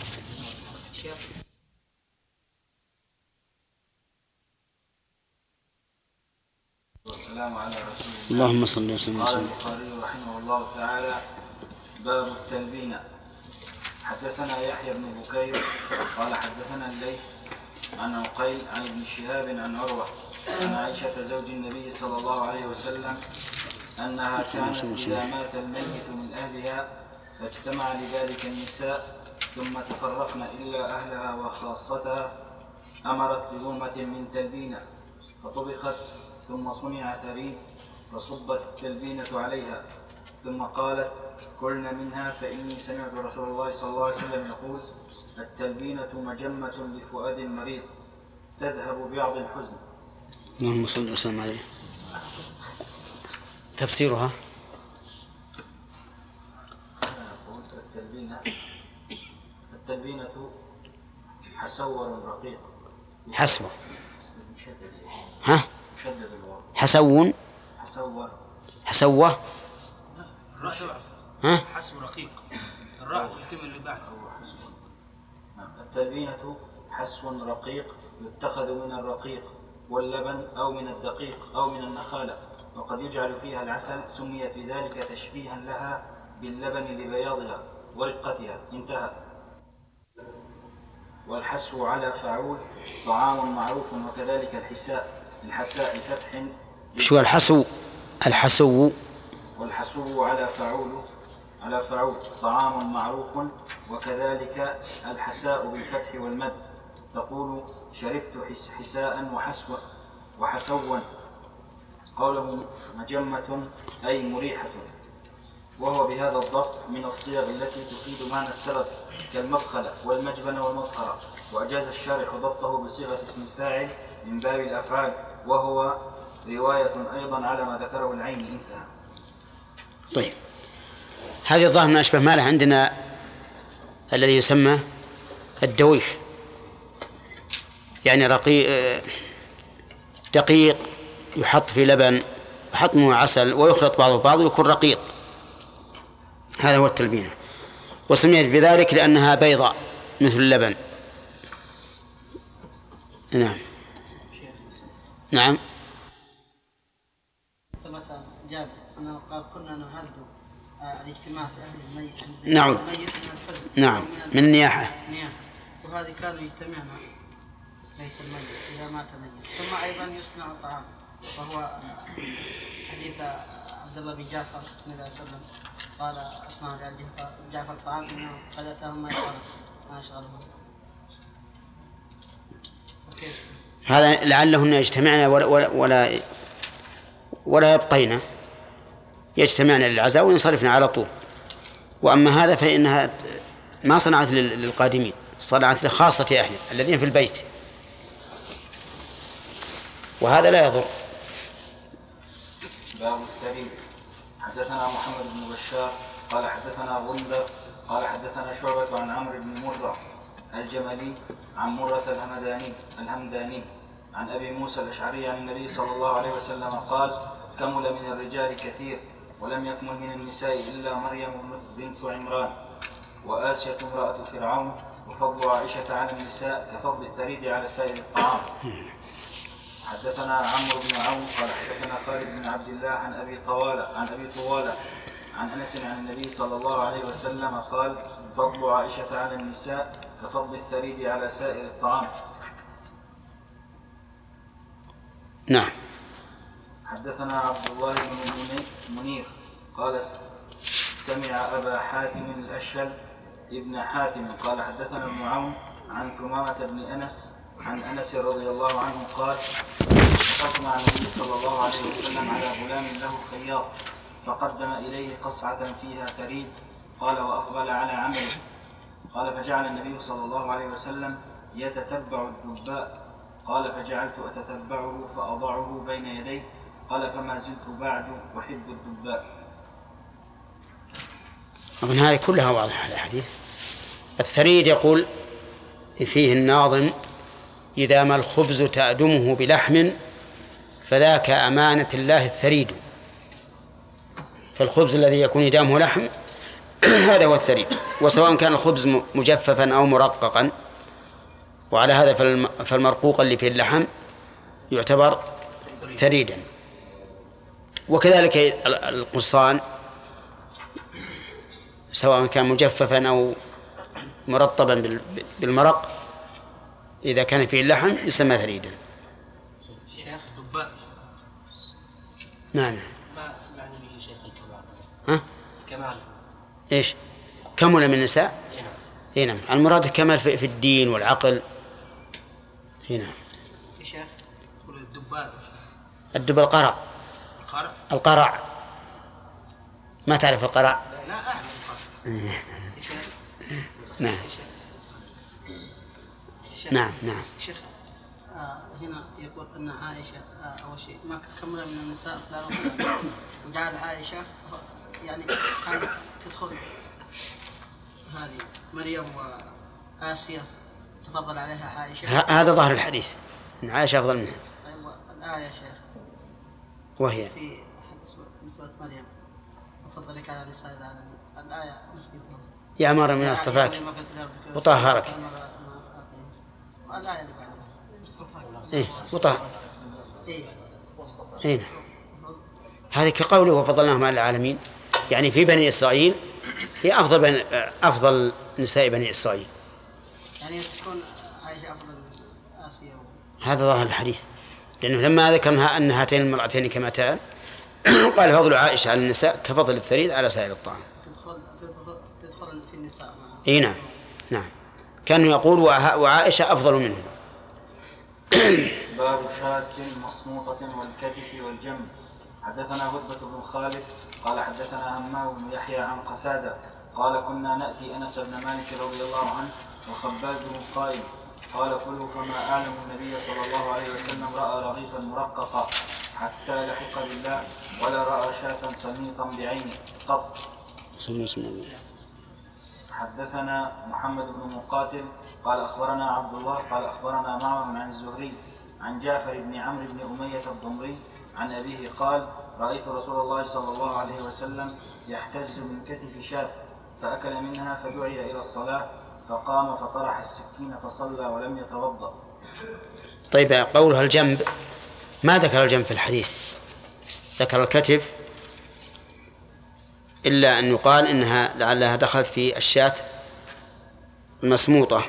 [SPEAKER 2] والسلام على رسول الله.
[SPEAKER 1] اللهم صل وسلم.
[SPEAKER 2] قال البخاري رحمه الله تعالى: باب التلبين. حدثنا يحيى بن بكير قال حدثنا الليث عن عقيل عن ابن شهاب عن عروة عن عائشة زوج النبي صلى الله عليه وسلم أنها كانت إذا مات الميت من أهلها فاجتمع لذلك النساء ثم تفرقن إلا أهلها وخاصتها أمرت بظلمة من تلبينة فطبخت ثم صنع ثريد فصبت التلبينة عليها ثم قالت: كلنا منها فإني سمعت رسول الله صلى الله عليه وسلم يقول: التلبينة مجمة لفؤاد مريض تذهب بعض الحزن.
[SPEAKER 1] اللهم صل وسلم عليه. تفسيرها:
[SPEAKER 2] التلبينة التلبينة حسور رقيق.
[SPEAKER 1] حسوة. ها؟ حسون.
[SPEAKER 2] حسور.
[SPEAKER 1] حسوة. ها؟
[SPEAKER 4] حسو رقيق. الراء في الكلمة اللي بعدها.
[SPEAKER 2] التلبينة حسو رقيق يتخذ من الرقيق واللبن أو من الدقيق أو من النخالة، وقد يجعل فيها العسل، سميت بذلك تشبيها لها باللبن لبياضها ورقتها. انتهى. والحسو على فاعول طعام معروف، وكذلك الحساء الحساء فتح.
[SPEAKER 1] شو الحسو؟ الحسو
[SPEAKER 2] والحسو على فاعول على فاعول طعام معروف، وكذلك الحساء بالفتح والمد. تقول: شربت حس حساء وحسوا وحسوا قوله مجمة أي مريحة، وهو بهذا الضبط من الصيغ التي تفيد معنى السبب كالمبخلة والمجبنة والمطهرة، وأجاز الشارح ضبطه بصيغة اسم الفاعل من باب الأفعال، وهو رواية أيضا على ما ذكره العين. انتهى.
[SPEAKER 1] طيب، هذه الظاهر من أشبه ما له عندنا الذي يسمى الدويش، يعني رقيق دقيق يحط في لبن يحط معه عسل ويخلط بعضه بعض ويكون رقيق، هذا هو التلبينة، وسميت بذلك لأنها بيضاء مثل اللبن. نعم نعم.
[SPEAKER 9] ثبت جابر أنه قال كنا نعد الاجتماع في أهل الميت
[SPEAKER 1] نعم
[SPEAKER 9] الميت من الحزن
[SPEAKER 1] نعم من النياحة،
[SPEAKER 9] وهذه كانوا يجتمعنا بيت الميت إذا مات ميت. ثم أيضا يصنع طعام، وهو حديث عبد الله بن جعفر النبي صلى الله عليه وسلم قال أصنع لجعفر الطعام إنه قد أتاهم ما يشغله ما يشغلهم.
[SPEAKER 1] هذا لعلهن يجتمعن ولا ولا ولا, ولا يبقين، يجتمعن للعزاء وينصرفن على طول. وأما هذا فإنها ما صنعت للقادمين، صنعت لخاصة أهله الذين في البيت، وهذا لا يضر.
[SPEAKER 2] باب التريب. حدثنا محمد بن بشار قال حدثنا غندر قال حدثنا شعبة عن عمرو بن مرة الجملي عن مرة الهمداني الهمداني عن أبي موسى الأشعري عن النبي صلى الله عليه وسلم قال: كمل من الرجال كثير ولم يكمل من النساء إلا مريم بنت عمران وآسية امرأة فرعون، وفضل عائشة على النساء كفضل الثريد على سائر الطعام. حدثنا عمرو بن عون قال حدثنا خالد بن عبد الله عن أبي طوالة عن أبي طوالة عن أنس عن النبي صلى الله عليه وسلم قال: فضل عائشة على النساء كفضل الثريد على سائر الطعام.
[SPEAKER 1] نعم.
[SPEAKER 2] حدثنا عبد الله بن منير قال سمع أبا حاتم الأشهل ابن حاتم قال حدثنا ابن عون عن ثمامة بن أنس عن أنس رضي الله عنه قال: وقفت مع النبي صلى الله عليه وسلم على غلام له خياط فقدم إليه قصعة فيها ثريد، قال: وأقبل على عمله، قال: فجعل النبي صلى الله عليه وسلم يتتبع الدباء، قال: فجعلت أتتبعه فأضعه بين يدي، قال: فما زلت بعد أحب الدباء.
[SPEAKER 1] أظن هذه كلها واضحة الحديث. الثريد يقول فيه الناظم: إذا ما الخبز تأدمه بلحم فذاك أمانة الله الثريد. فالخبز الذي يكون إدامه لحم هذا هو الثريد، وسواء كان الخبز مجففا أو مرققا، وعلى هذا فالمرقوق اللي فيه اللحم يعتبر ثريدا. وكذلك القصان سواء كان مجففا أو مرطبا بالمرق إذا كان فيه اللحم يسمى ثريدا.
[SPEAKER 16] شيخ دباء.
[SPEAKER 1] نعم.
[SPEAKER 16] ما معنى به شيخ الكمال؟
[SPEAKER 1] ها؟
[SPEAKER 16] كمال.
[SPEAKER 1] إيش؟ كمل من النساء؟
[SPEAKER 16] هنا.
[SPEAKER 1] هنا المراد الكمال في, في الدين والعقل. هنا.
[SPEAKER 16] شيخ تقول الدباء.
[SPEAKER 1] الدب القرع.
[SPEAKER 16] القرع.
[SPEAKER 1] القرع. ما تعرف القرع؟
[SPEAKER 16] لا أعرف القرع.
[SPEAKER 1] نعم. نعم نعم.
[SPEAKER 9] شيخ آه هنا يقول أن عائشة آه أول شيء ما كمل من النساء لا وجعل عائشة يعني كانت تدخل هذه مريم وآسيا تفضل عليها عائشة.
[SPEAKER 1] هذا ظاهر الحديث أن عائشة أفضل منها.
[SPEAKER 9] أيوة الآية شيخ.
[SPEAKER 1] وهي
[SPEAKER 9] في سورة مريم وفضلك على نساء العالمين. الآية نسيت.
[SPEAKER 1] يا مريم من اصطفاك وطهرك.
[SPEAKER 9] الآية اللي بعدها.
[SPEAKER 1] إيه وطهر. إيه. هذه كقوله وفضلناهم على العالمين، يعني في بني إسرائيل هي أفضل بني أفضل نساء بني إسرائيل.
[SPEAKER 9] يعني تكون عائشة أفضل من آسيا.
[SPEAKER 1] هذا ظاهر الحديث، لأنه لما ذكرنا أن هاتين المرأتين كمتان قال فضل عائشة على النساء كفضل الثريد على سائر الطعام.
[SPEAKER 9] تدخل تدخل في النساء.
[SPEAKER 1] إيه نعم نعم. كان يقول وعائشة أفضل منهما.
[SPEAKER 2] باب شاة مصموطة والكتف والجنب. حدثنا هدبة بن خالد قال حدثنا همام بن يحيى عن قتادة قال كنا نأتي أنس بن مالك رضي الله عنه وخباز قائم قال كلوا فما أعلم النبي صلى الله عليه وسلم رأى رغيفا مرققا حتى لحق بالله ولا رأى شاة سميطا بعينه قط. حدثنا محمد بن مقاتل قال أخبرنا عبد الله قال أخبرنا معمر عن الزهري عن جعفر بن عمرو بن أمية الضمري عن أبيه قال رأيت رسول الله صلى الله عليه وسلم يحتز من كتف شاة فأكل منها فدعي إلى الصلاة فقام فطرح السكين فصلى ولم يتوضأ.
[SPEAKER 1] طيب قولها الجنب ما ذكر الجنب في الحديث، ذكر الكتف، إلا أن يقال إنها لعلها دخلت في الشاة المسموطة،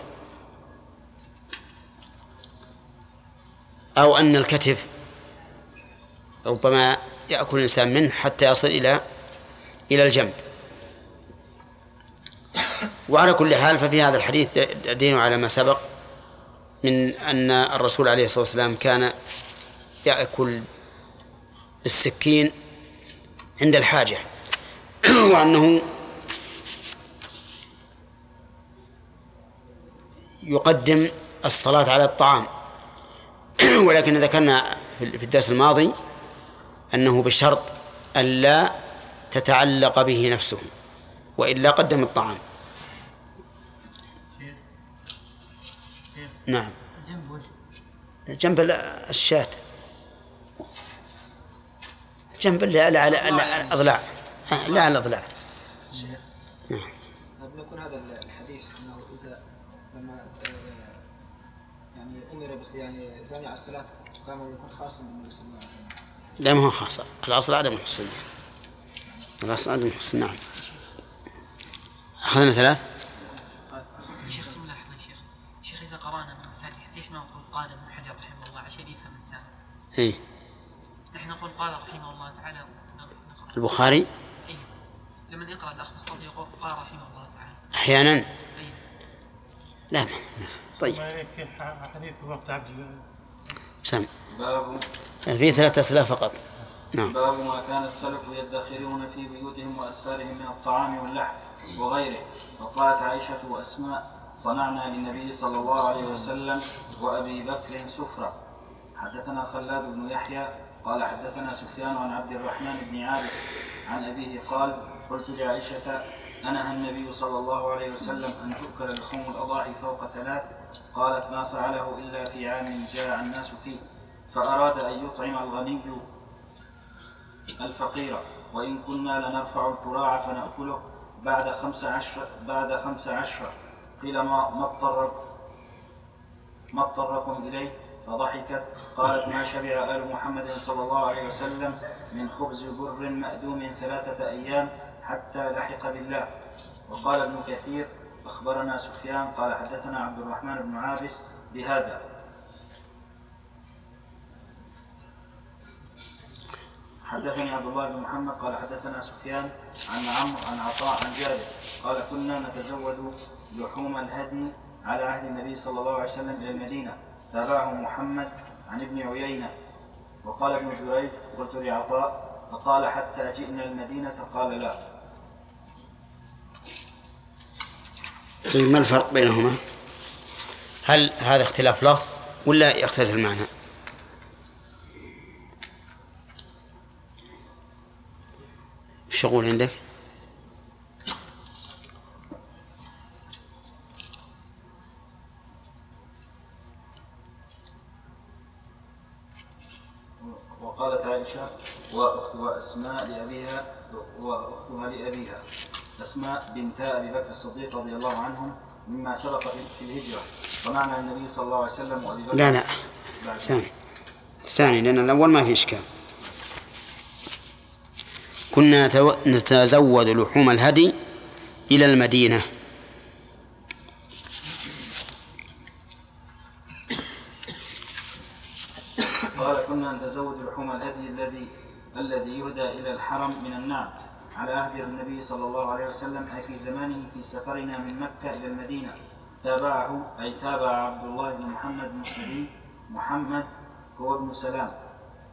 [SPEAKER 1] أو أن الكتف ربما يأكل الإنسان منه حتى يصل إلى إلى الجنب. وعلى كل حال ففي هذا الحديث دين على ما سبق من أن الرسول عليه الصلاة والسلام كان يأكل بالسكين عند الحاجة، وأنه يقدم الصلاة على الطعام. ولكن ذكرنا في الدرس الماضي أنه بشرط ألا تتعلق به نفسه، وإلا قدم الطعام. نعم جنب الشاة، جنب اللي على الأضلاع، لا على الأضلاع.
[SPEAKER 17] نعم. يكون هذا الحديث أنه إذا لما يعني أمر بس يعني زاني على الصلاة كان يكون خاصا بالنبي صلى الله عليه وسلم.
[SPEAKER 1] لا ما هو خاص، الأصل عدم الحصول، الأصل عدم الحصول. نعم. أخذنا ثلاث.
[SPEAKER 18] شيخ ملاحظة يا شيخ، شيخ إذا قرأنا من الفاتحة ليش ما نقول قال ابن حجر رحمه الله عشان يفهم السامع؟
[SPEAKER 1] إيه.
[SPEAKER 18] نحن نقول قال رحمه الله تعالى.
[SPEAKER 1] البخاري.
[SPEAKER 18] إيه. لما يقرأ الأخ مصطفى يقول قال رحمه الله تعالى.
[SPEAKER 1] أحيانا.
[SPEAKER 18] إيه.
[SPEAKER 1] لا ما. طيب.
[SPEAKER 19] في حديث وقت عبد.
[SPEAKER 1] سم.
[SPEAKER 2] باب.
[SPEAKER 1] في ثلاث أسئلة فقط. نعم.
[SPEAKER 2] باب ما كان السلف يدخرون في بيوتهم وأسفارهم من الطعام واللحم وغيره. وقالت عائشة وأسماء صنعنا للنبي صلى الله عليه وسلم وأبي بكر سفرة. حدثنا خلاد بن يحيى قال حدثنا سفيان عن عبد الرحمن بن عابس عن أبيه قال قلت لعائشة أنهى النبي صلى الله عليه وسلم أن تؤكل لحوم الأضاحي فوق ثلاث؟ قالت ما فعله إلا في عام جاع الناس فيه فأراد أن يطعم الغني الفقير وإن كنا لنرفع الكراع فنأكله بعد خمس عشر بعد خمس عشر. قيل ما ما اضطر ما اضطركم إليه؟ فضحكت قالت ما شبع آل محمد صلى الله عليه وسلم من خبز بر مأدوم ثلاثة أيام حتى لحق بالله. وقال ابن كثير أخبرنا سفيان قال حدثنا عبد الرحمن بن عابس بهذا. حدثني عبد الله بن محمد قال حدثنا سفيان عن عمرو عن عطاء عن جابر قال كنا نتزود لحوم الهدي على عهد النبي صلى الله عليه وسلم إلى المدينة. تابعه محمد عن ابن عيينة. وقال ابن جريج قلت لعطاء فقال حتى جئنا المدينة قال لا.
[SPEAKER 1] طيب ما الفرق بينهما؟ هل هذا اختلاف لفظ ولا يختلف المعنى؟ شغول عندك؟
[SPEAKER 2] وقالت عائشة وأختها أسماء لأبيها وأختها لأبيها أسماء بنت أبي بكر الصديق رضي الله عنهم مما سبق في الهجرة. ومعنى النبي صلى الله عليه وسلم وأبي بكر.
[SPEAKER 1] لا لا ثاني ثاني لأن الأول ما في إشكال. كنا نتزود لحوم الهدي إلى المدينة.
[SPEAKER 2] قال كنا نتزود لحوم الهدي الذي الذي يهدى إلى الحرم من النعم على عهد النبي صلى الله عليه وسلم أي في زمانه في سفرنا من مكة إلى المدينة. تابعه أي تابع عبد الله بن محمد المسلمي محمد هو ابن سلام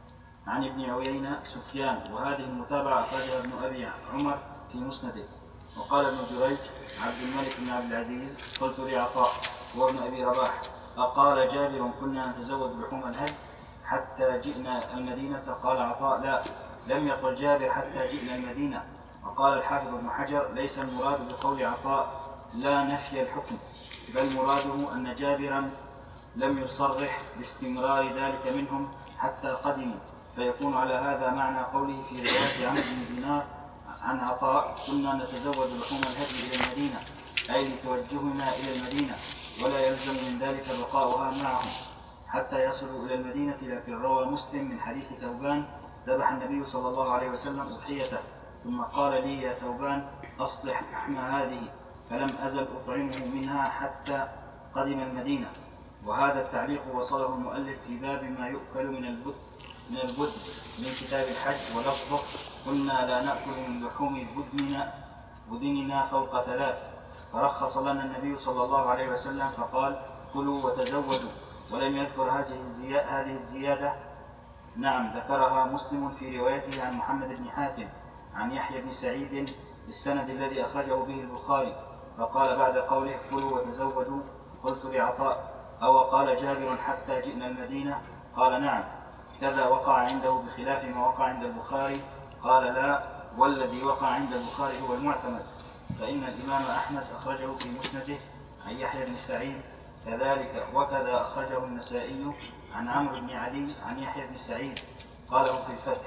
[SPEAKER 2] عن ابن عيينة سفيان، وهذه المتابعة أخرجها ابن أبي عمر في مسنده. وقال ابن جريج عبد الملك بن عبد العزيز قلت لعطاء وابن أبي رباح أقال جابر كنا نتزوج لحوم الهدي حتى جئنا المدينة؟ قال عطاء لا، لم يقل جابر حتى جئنا المدينة. وقال الحافظ ابن حجر ليس المراد بقول عطاء لا نفي الحكم، بل مراده أن جابرا لم يصرح باستمرار ذلك منهم حتى قدموا، فيكون على هذا معنى قوله في رواية عمرو بن دينار عن عطاء كنا نتزوج لحوم الهدي إلى المدينة، أي لتوجهنا إلى المدينة، ولا يلزم من ذلك بقاؤها معهم حتى يصلوا إلى المدينة. لكن روى مسلم من حديث ثوبان ذبح النبي صلى الله عليه وسلم أضحيته ثم قال لي يا ثوبان أصلح لحم هذه، فلم أزل أطعمه منها حتى قدم المدينة. وهذا التعليق وصله المؤلف في باب ما يؤكل من البد من البد من كتاب الحج، ولفظه كنا لا نأكل من لحوم بدننا بدننا فوق ثلاث، فرخص لنا النبي صلى الله عليه وسلم فقال كلوا وتزودوا، ولم يذكر هذه الزيادة. نعم ذكرها مسلم في روايته عن محمد بن حاتم عن يحيى بن سعيد بالسند الذي أخرجه به البخاري، فقال بعد قوله كلوا وتزودوا قلت لعطاء أو قال جابر حتى جئنا المدينة؟ قال نعم. كذا وقع عنده بخلاف ما وقع عند البخاري. قال لا، والذي وقع عند البخاري هو المعتمد، فإن الإمام أحمد أخرجه في مسنده عن يحيى بن سعيد كذلك، وكذا أخرجه النسائي عن عمرو بن علي عن يحيى بن سعيد قاله في الفتح.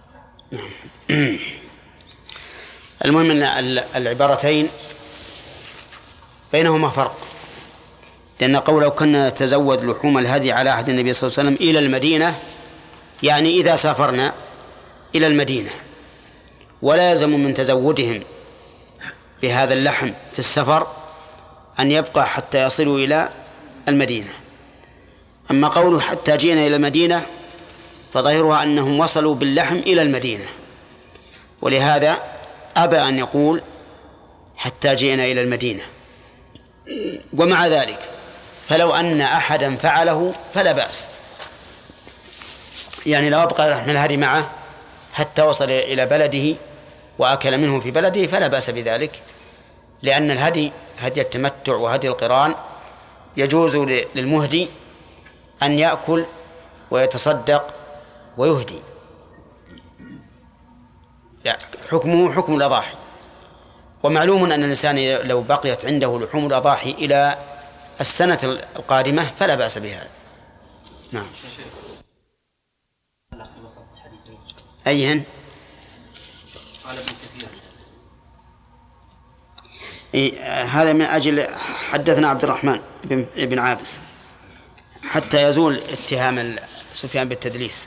[SPEAKER 1] المهم أن العبارتين بينهما فرق، لأن قوله كنا نتزود لحوم الهدي على عهد النبي صلى الله عليه وسلم إلى المدينة يعني إذا سافرنا إلى المدينة، ولا يلزم من تزودهم بهذا اللحم في السفر أن يبقى حتى يصلوا إلى المدينة. أما قوله حتى جئنا إلى المدينة فظاهرها أنهم وصلوا باللحم إلى المدينة، ولهذا أبى أن يقول حتى جئنا إلى المدينة. ومع ذلك فلو أن أحدا فعله فلا بأس، يعني لو أبقى لحم الهدي معه حتى وصل إلى بلده وأكل منه في بلده فلا بأس بذلك، لأن الهدي هدي التمتع وهدي القران يجوز للمهدي أن يأكل ويتصدق ويهدي، يعني حكمه حكم الأضاحي. ومعلوم أن الإنسان لو بقيت عنده لحوم الأضاحي إلى السنة القادمة فلا بأس بهذا. نعم. أيهن؟
[SPEAKER 15] قال ابن كثير
[SPEAKER 1] إيه هذا من أجل حدثنا عبد الرحمن بن عابس حتى يزول اتهام سفيان بالتدليس.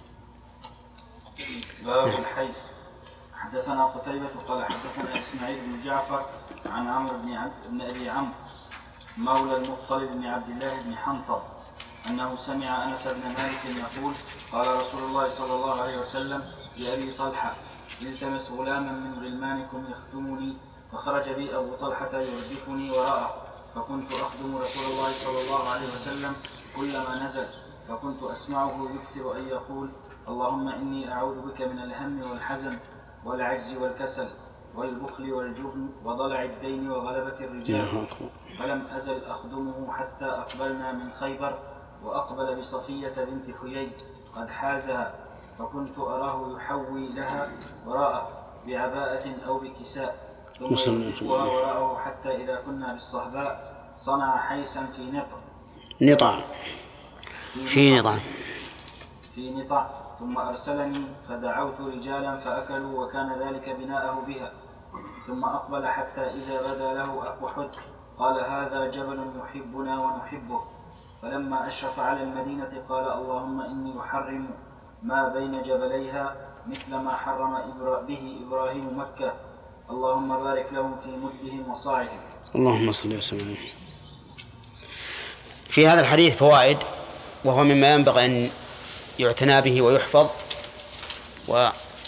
[SPEAKER 2] باب الحيس. حدثنا قتيبة قال حدثنا إسماعيل بن جعفر عن عمرو بن عبد بن أبي عمرو مولى المطلب بن عبد الله بن حنطب أنه سمع أنس بن مالك يقول قال رسول الله صلى الله عليه وسلم لأبي طلحة التمس غلاما من غلمانكم يخدمني، فخرج بي أبو طلحة يردفني وراءه، فكنت أخدم رسول الله صلى الله عليه وسلم كلما نزل، فكنت أسمعه يكثر أن يقول اللهم إني أعوذ بك من الهم والحزن والعجز والكسل والبخل والجبن وضلع الدين وغلبة الرجال، فلم أزل أخدمه حتى أقبلنا من خيبر، وأقبل بصفية بنت حيي قد حازها، فكنت أراه يحوي لها وراءه بعباءة أو بكساء، ثم يلفها وراءه حتى إذا كنا بالصهباء صنع حيسا في نطع
[SPEAKER 1] نطع في نطع
[SPEAKER 2] في نطع ثم أرسلني فدعوت رجالا فأكلوا، وكان ذلك بناءه بها، ثم أقبل حتى إذا بدا له أحد قال هذا جبل يحبنا ونحبه، فلما أشرف على المدينة قال اللهم إني أحرم ما بين جبليها مثل ما حرم به إبراهيم مكة، اللهم بارك لهم في مدهم وصاعهم.
[SPEAKER 1] اللهم صل وسلم. في هذا الحديث فوائد، وهو مما ينبغي أن يعتنى به ويحفظ. ومن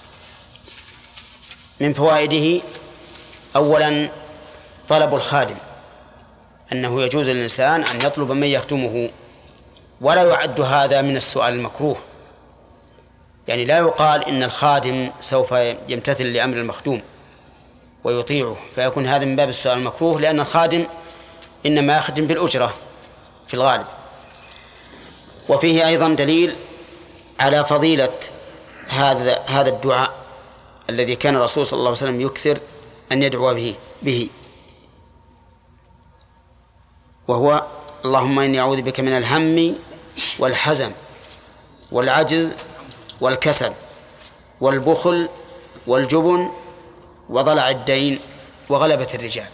[SPEAKER 1] فوائده أولا طلب الخادم، أنه يجوز للإنسان أن يطلب من يخدمه، ولا يعد هذا من السؤال المكروه، يعني لا يقال إن الخادم سوف يمتثل لأمر المخدوم ويطيعه، فيكون هذا من باب السؤال المكروه، لأن الخادم إنما يخدم بالأجرة في الغالب. وفيه أيضا دليل على فضيلة هذا هذا الدعاء الذي كان الرسول صلى الله عليه وسلم يكثر أن يدعو به به وهو اللهم إني أعوذ بك من الهم والحزن والعجز والكسل والبخل والجبن وضلع الدين وغلبة الرجال.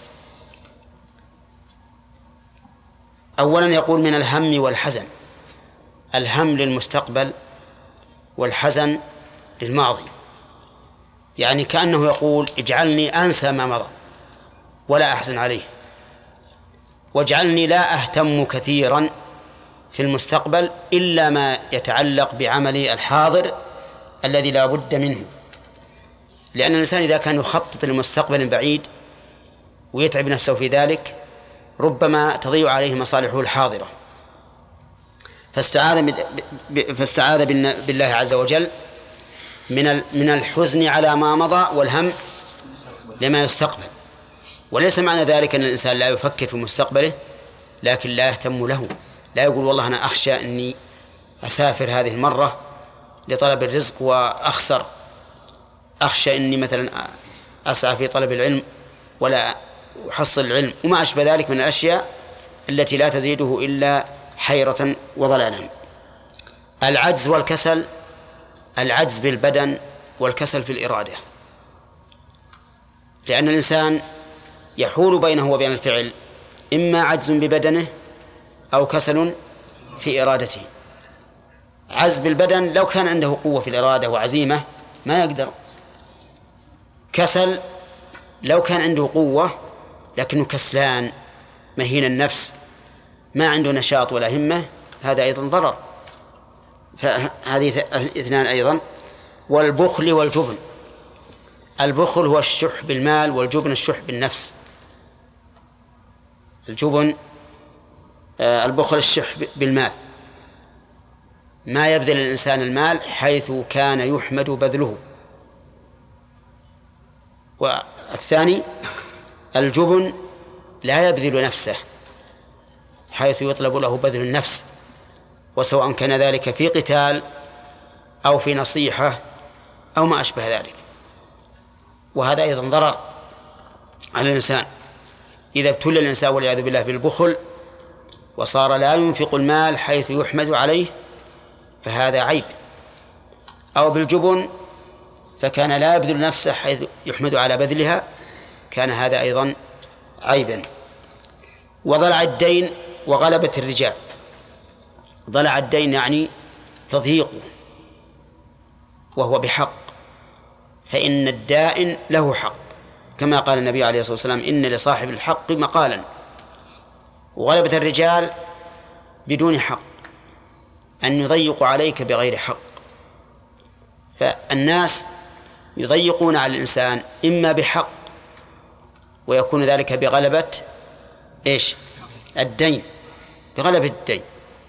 [SPEAKER 1] أولا يقول من الهم والحزن، الهم للمستقبل والحزن للماضي، يعني كأنه يقول اجعلني أنسى ما مضى ولا أحزن عليه، واجعلني لا أهتم كثيرا في المستقبل إلا ما يتعلق بعملي الحاضر الذي لا بد منه، لأن الإنسان إذا كان يخطط لمستقبل بعيد ويتعب نفسه في ذلك ربما تضيع عليه مصالحه الحاضرة. فاستعاذ فاستعاذ بالله عز وجل من من الحزن على ما مضى والهم لما يستقبل. وليس معنى ذلك أن الإنسان لا يفكر في مستقبله لكن لا يهتم له، لا يقول والله أنا أخشى أني أسافر هذه المرة لطلب الرزق وأخسر، أخشى أني مثلا أسعى في طلب العلم ولا أحصل العلم، وما أشبه ذلك من الأشياء التي لا تزيده إلا حيرة وضلالا. العجز والكسل، العجز بالبدن والكسل في الإرادة، لأن الإنسان يحول بينه وبين الفعل إما عجز ببدنه أو كسل في إرادته. عجز بالبدن لو كان عنده قوة في الإرادة وعزيمة ما يقدر، كسل لو كان عنده قوة لكنه كسلان مهين النفس ما عنده نشاط ولا همة، هذا أيضا ضرر. فهذه اثنان أيضا. والبخل والجبن، البخل هو الشح بالمال والجبن الشح بالنفس. الجبن آه البخل الشح بالمال، ما يبذل الإنسان المال حيث كان يحمد بذله. والثاني الجبن لا يبذل نفسه حيث يطلب له بذل النفس، وسواء كان ذلك في قتال أو في نصيحة أو ما أشبه ذلك. وهذا أيضا ضرر على الإنسان. إذا ابتلى الإنسان والعياذ بالله بالبخل وصار لا ينفق المال حيث يحمد عليه فهذا عيب، أو بالجبن فكان لا يبذل نفسه حيث يحمد على بذلها، كان هذا أيضا عيبا. وضلع الدين وغلبة الرجال، ضلع الدين يعني تضييقه وهو بحق، فإن الدائن له حق كما قال النبي عليه الصلاة والسلام إن لصاحب الحق مقالا. وغلبة الرجال بدون حق، أن يضيق عليك بغير حق. فالناس يضيقون على الإنسان إما بحق ويكون ذلك بغلبة إيش؟ الدين، بغلبة الدين،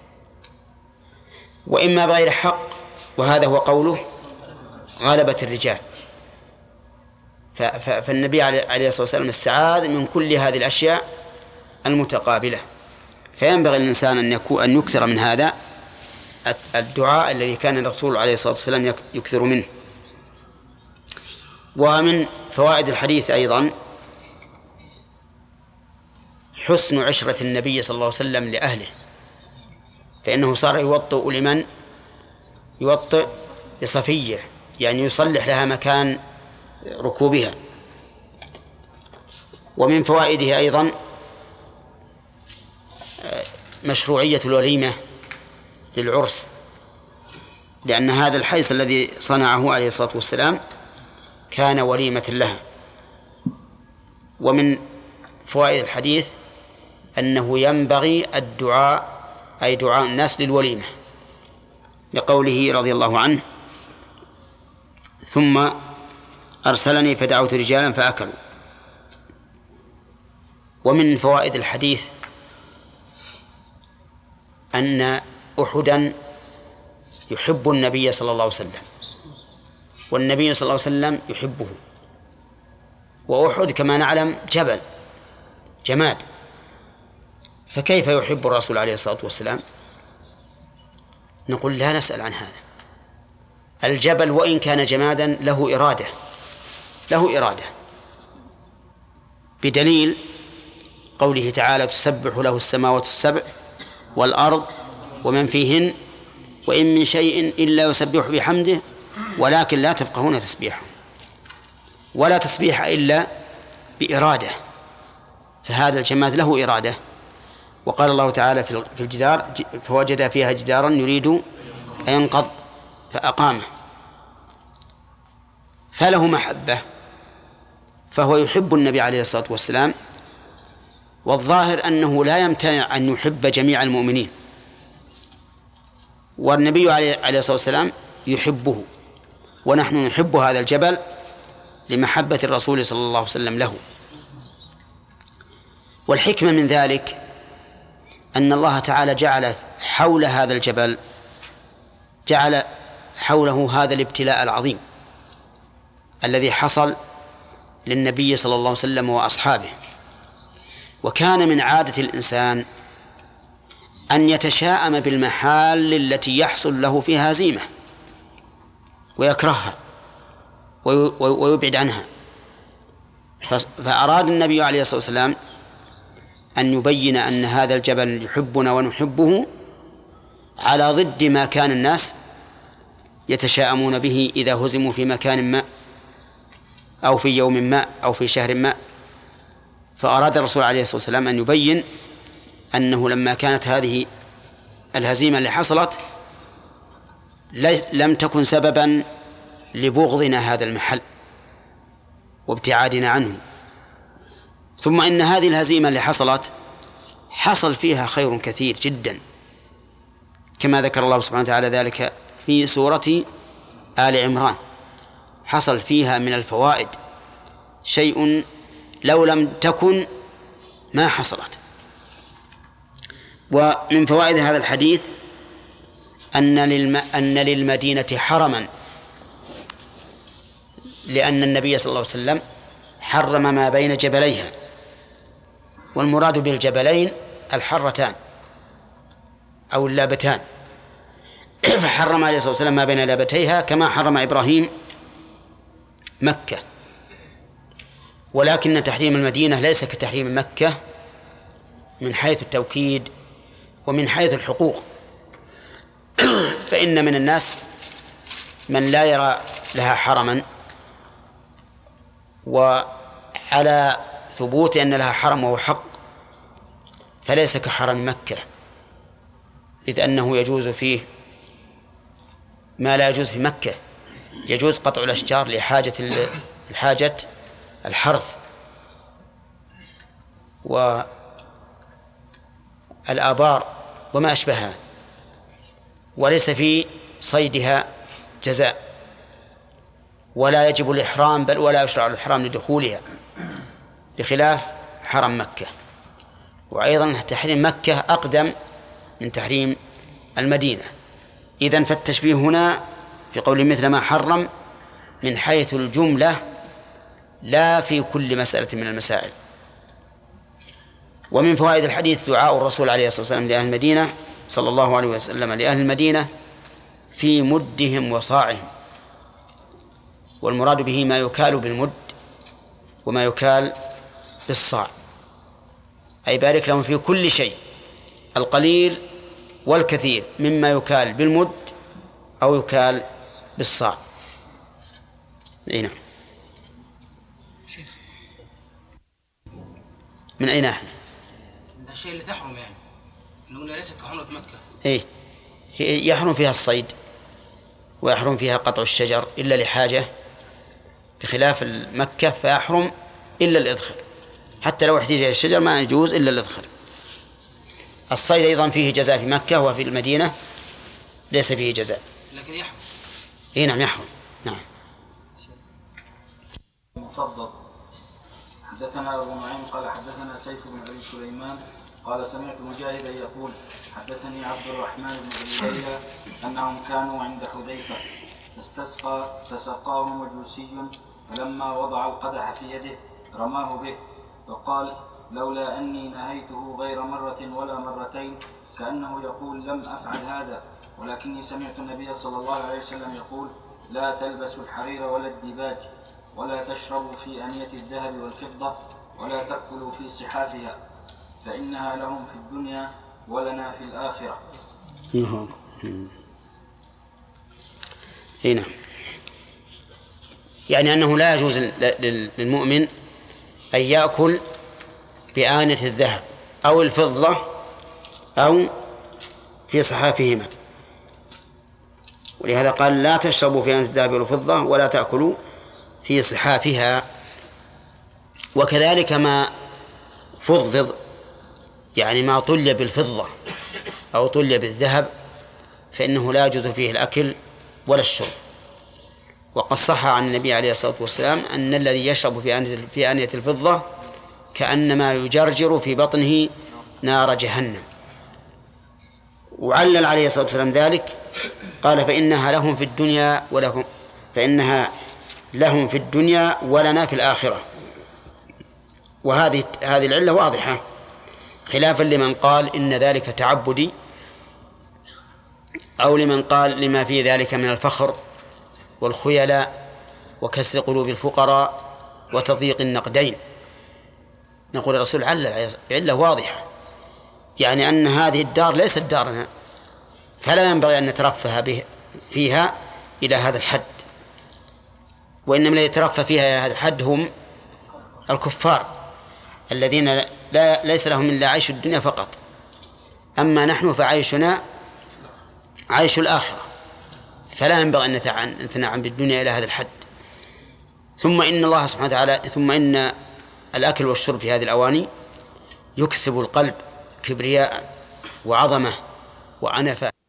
[SPEAKER 1] وإما بغير حق، وهذا هو قوله غلبة الرجال. فالنبي عليه الصلاة والسلام استعاذ من كل هذه الأشياء المتقابلة. فينبغي الإنسان أن يكون أن يكثر من هذا الدعاء الذي كان الرسول عليه الصلاة والسلام يكثر منه. ومن فوائد الحديث أيضا حسن عشرة النبي صلى الله عليه وسلم لأهله، فإنه صار يوطئ لمن يوطئ لصفية، يعني يصلح لها مكان ركوبها. ومن فوائده أيضا مشروعية الوليمة للعرس، لأن هذا الحيث الذي صنعه عليه الصلاة والسلام كان وليمة لها. ومن فوائد الحديث أنه ينبغي الدعاء أي دعاء الناس للوليمة، لقوله رضي الله عنه ثم أرسلني فدعوت رجالا فأكلوا. ومن فوائد الحديث أن أحدا يحب النبي صلى الله عليه وسلم والنبي صلى الله عليه وسلم يحبه. وأحد كما نعلم جبل جماد، فكيف يحب الرسول عليه الصلاة والسلام؟ نقول لا نسأل عن هذا. الجبل وإن كان جمادا له إرادة، له إرادة، بدليل قوله تعالى: تسبح له السماوات السبع والأرض ومن فيهن وإن من شيء إلا يسبح بحمده ولكن لا تفقهون تسبيحه. ولا تسبيح إلا بإرادة، فهذا الجماد له إرادة. وقال الله تعالى في الجدار: فوجد فيها جدارا يريد أن ينقض فأقامه، فله محبة، فهو يحب النبي عليه الصلاة والسلام. والظاهر أنه لا يمتنع أن يحب جميع المؤمنين، والنبي عليه الصلاة والسلام يحبه، ونحن نحب هذا الجبل لمحبة الرسول صلى الله عليه وسلم له. والحكمة من ذلك أن الله تعالى جعل حول هذا الجبل جعل حوله هذا الابتلاء العظيم الذي حصل للنبي صلى الله عليه وسلم وأصحابه. وكان من عادة الإنسان أن يتشاءم بالمحال التي يحصل له فيها هزيمة ويكرهها ويبعد عنها، فأراد النبي عليه الصلاة والسلام أن يبين أن هذا الجبل يحبنا ونحبه على ضد ما كان الناس يتشاءمون به إذا هزموا في مكان ما أو في يوم ما أو في شهر ما. فأراد الرسول عليه الصلاة والسلام أن يبين أنه لما كانت هذه الهزيمة اللي حصلت لم تكن سببا لبغضنا هذا المحل وابتعادنا عنه، ثم إن هذه الهزيمة اللي حصلت حصل فيها خير كثير جدا، كما ذكر الله سبحانه وتعالى ذلك في سورة آل عمران. حصل فيها من الفوائد شيء لو لم تكن ما حصلت. ومن فوائد هذا الحديث أن للم... أن للمدينة حرما، لأن النبي صلى الله عليه وسلم حرم ما بين جبليها، والمراد بالجبلين الحرتان أو اللابتان، فحرم عليه الصلاة والسلام ما بين لابتيها كما حرم إبراهيم مكة. ولكن تحريم المدينة ليس كتحريم مكة من حيث التوكيد ومن حيث الحقوق، فإن من الناس من لا يرى لها حرما، وعلى ثبوت أن لها حرم وهو حق فليس كحرم مكة، إذ أنه يجوز فيه ما لا يجوز في مكة. يجوز قطع الأشجار لحاجة الحاجة الحرث والآبار وما أشبهها، وليس في صيدها جزاء، ولا يجب الإحرام بل ولا يشرع الإحرام لدخولها، بخلاف حرم مكة. وأيضا تحريم مكة أقدم من تحريم المدينة. إذن فالتشبيه هنا في قول مثل ما حرم من حيث الجملة لا في كل مسألة من المسائل. ومن فوائد الحديث دعاء الرسول عليه الصلاة والسلام لأهل المدينة صلى الله عليه وسلم لأهل المدينة في مدهم وصاعهم، والمراد به ما يكال بالمد وما يكال بالصاع، أي بارك لهم في كل شيء، القليل والكثير، مما يكال بالمد أو يكال بالصاع. أي نعم. من أي ناحية؟
[SPEAKER 16] هذا الشيء اللي تحرم، يعني نقول ليست كحرمة مكة.
[SPEAKER 1] إيه، يحرم فيها الصيد ويحرم فيها قطع الشجر إلا لحاجة، بخلاف مكة فيحرم إلا الإذخر، حتى لو احتاج إلى الشجر ما يجوز إلا الإذخر. الصيد أيضا فيه جزاء في مكة، وفي المدينة ليس فيه جزاء،
[SPEAKER 16] لكن يحرم.
[SPEAKER 1] إيه نعم يحرم. نعم.
[SPEAKER 2] مفضل. حدثنا أبو نعيم قال حدثنا سيف بن أبي سليمان قال سمعت مجاهدا يقول حدثني عبد الرحمن بن أبي ليلى أنهم كانوا عند حذيفة فاستسقى فسقاه مجوسي، فلما وضع القدح في يده رماه به وقال: لولا أني نهيته غير مرة ولا مرتين، كأنه يقول: لم أفعل هذا، ولكني سمعت النبي صلى الله عليه وسلم يقول: لا تلبسوا الحرير ولا الديباج، ولا تشربوا في أنية الذهب والفضة، ولا تأكلوا في صحافها، فإنها لهم في الدنيا ولنا في الآخرة.
[SPEAKER 1] هنا يعني أنه لا يجوز للمؤمن أن يأكل بآنية الذهب أو الفضة أو في صحافهما، ولهذا قال: لا تشربوا في آنية الذهب والفضة ولا تأكلوا في صحافها. وكذلك ما فضض، يعني ما طل بالفضة أو طل بالذهب، فإنه لا يجوز فيه الأكل ولا الشرب. وقد صح عن النبي عليه الصلاة والسلام أن الذي يشرب في آنية الفضة كأنما يجرجر في بطنه نار جهنم. وعلل عليه الصلاة والسلام ذلك، قال: فإنها لهم في الدنيا ولهم فإنها لهم في الدنيا ولنا في الآخرة. وهذه هذه العلة واضحة، خلافا لمن قال إن ذلك تعبدي، أو لمن قال لما في ذلك من الفخر والخيلاء وكسر قلوب الفقراء وتضييق النقدين. نقول الرسول علل علة واضحة، يعني أن هذه الدار ليست دارنا، فلا ينبغي أن نترفه به فيها إلى هذا الحد، وإنما الذي يترفه فيها إلى هذا الحد هم الكفار الذين لا ليس لهم إلا عيش الدنيا فقط، أما نحن فعيشنا عيش الآخرة، فلا ينبغي أن نتنعم بالدنيا إلى هذا الحد. ثم إن الله سبحانه وتعالى ثم إن الأكل والشرب في هذه الأواني يكسب القلب كبرياء وعظمة وعنفاء.